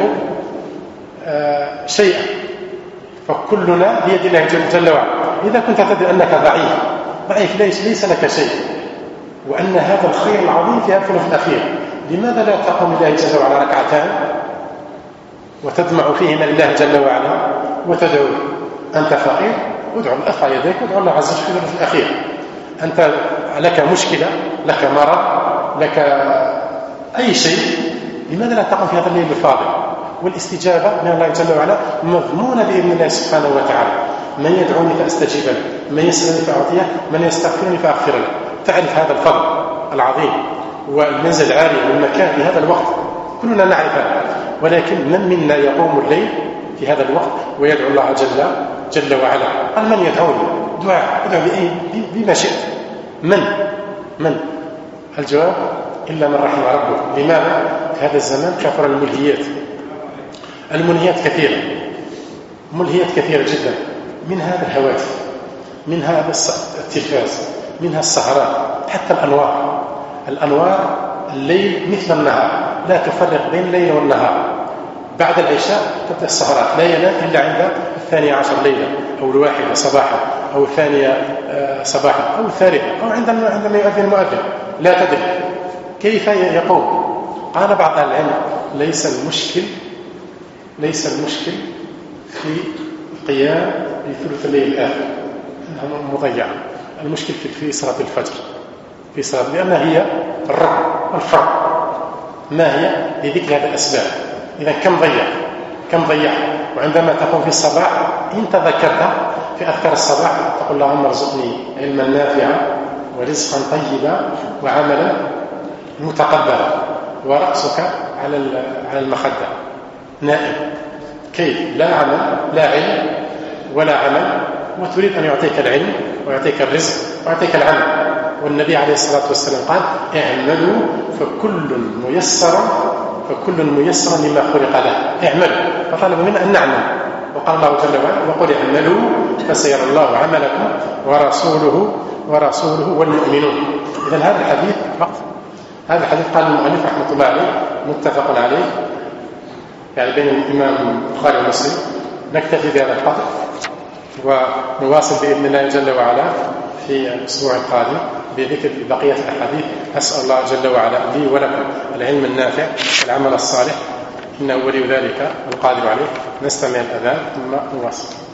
شيئا، فكلنا بيد الله جل وعلا. إذا كنت تدري أنك ضعيف ليس لك شيء، وأن هذا الخير العظيم في هذا الثلث الأخير، لماذا لا تقوم لله جل وعلا ركعتان وتدمع فيهما لله جل وعلا وتدعو؟ أنت فقير، ادعو الله، ارفع يديك وادعو الله عز وجل في الثلث الأخير. أنت لك مشكلة، لك مرض، لك أي شيء، لماذا لا تقوم في هذا الليل الفاضل؟ والاستجابة من الله جل وعلا مضمونة بإذن الله سبحانه وتعالى. من يدعوني فأستجيب له، من يسألني فأعطيه، من يستغفرني فأغفر له. تعرف هذا الفضل العظيم والمنزل العالي والمكان في هذا الوقت، كلنا نعرف هذا. ولكن من منا يقوم الليل في هذا الوقت ويدعو الله جل وعلا؟ قال: من يدعوني؟ دعاء، ادعو بما شئت. من؟ الجواب: إلا من رحم ربك. لماذا؟ في هذا الزمان كثر الملهيات كثيرة، ملهيات كثيرة جدا، من هذا الهواتف، من هذا التلفاز، منها السهرات، حتى الأنوار الليل مثل النهار، لا تفرق بين الليل والنهار. بعد العشاء تبدأ السهرات، لا ينام إلا عند 12 ليلة أو 1 صباحا أو 2 صباحا أو 3 أو عندما يؤذن المؤذن، لا تدري كيف يقوم. قال بعض أهل العلم: ليس المشكل في القيام بثلث الليل الآخر أنها مضيعة، المشكل في صلاة الفجر، في صلاة، لأنها هي الركن والفرق. ما هي؟ لذكر هذه الأسباب. إذا كم ضيع. وعندما تقوم في الصباح إن تذكرت في أذكار الصباح تقول: اللهم ارزقني علما نافعا ورزقا طيبا وعملا متقبلا، ورأسك على المخدة نائم. كيف؟ لا علم ولا عمل، وتريد أن يعطيك العلم ويعطيك الرزق ويعطيك العمل. والنبي عليه الصلاة والسلام قال: اعملوا فكل ميسر لما خلق له. اعملوا، فطلب منا أن نعمل. وقال الله جل وعلا: وقل اعملوا فسيرى الله عملكم ورسوله والمؤمنون. إذن هذا الحديث قال المؤلف رحمة الله عليه متفق عليه، يعني بين الإمام البخاري ومسلم. نكتفي بهذا القدر ونواصل بإذن الله جل وعلا في الأسبوع القادم بذكر بقية الأحاديث. أسأل الله جل وعلا لي ولكم العلم النافع والعمل الصالح، إنه ولي ذلك القادر عليه. نستمع الأذان ثم نواصل.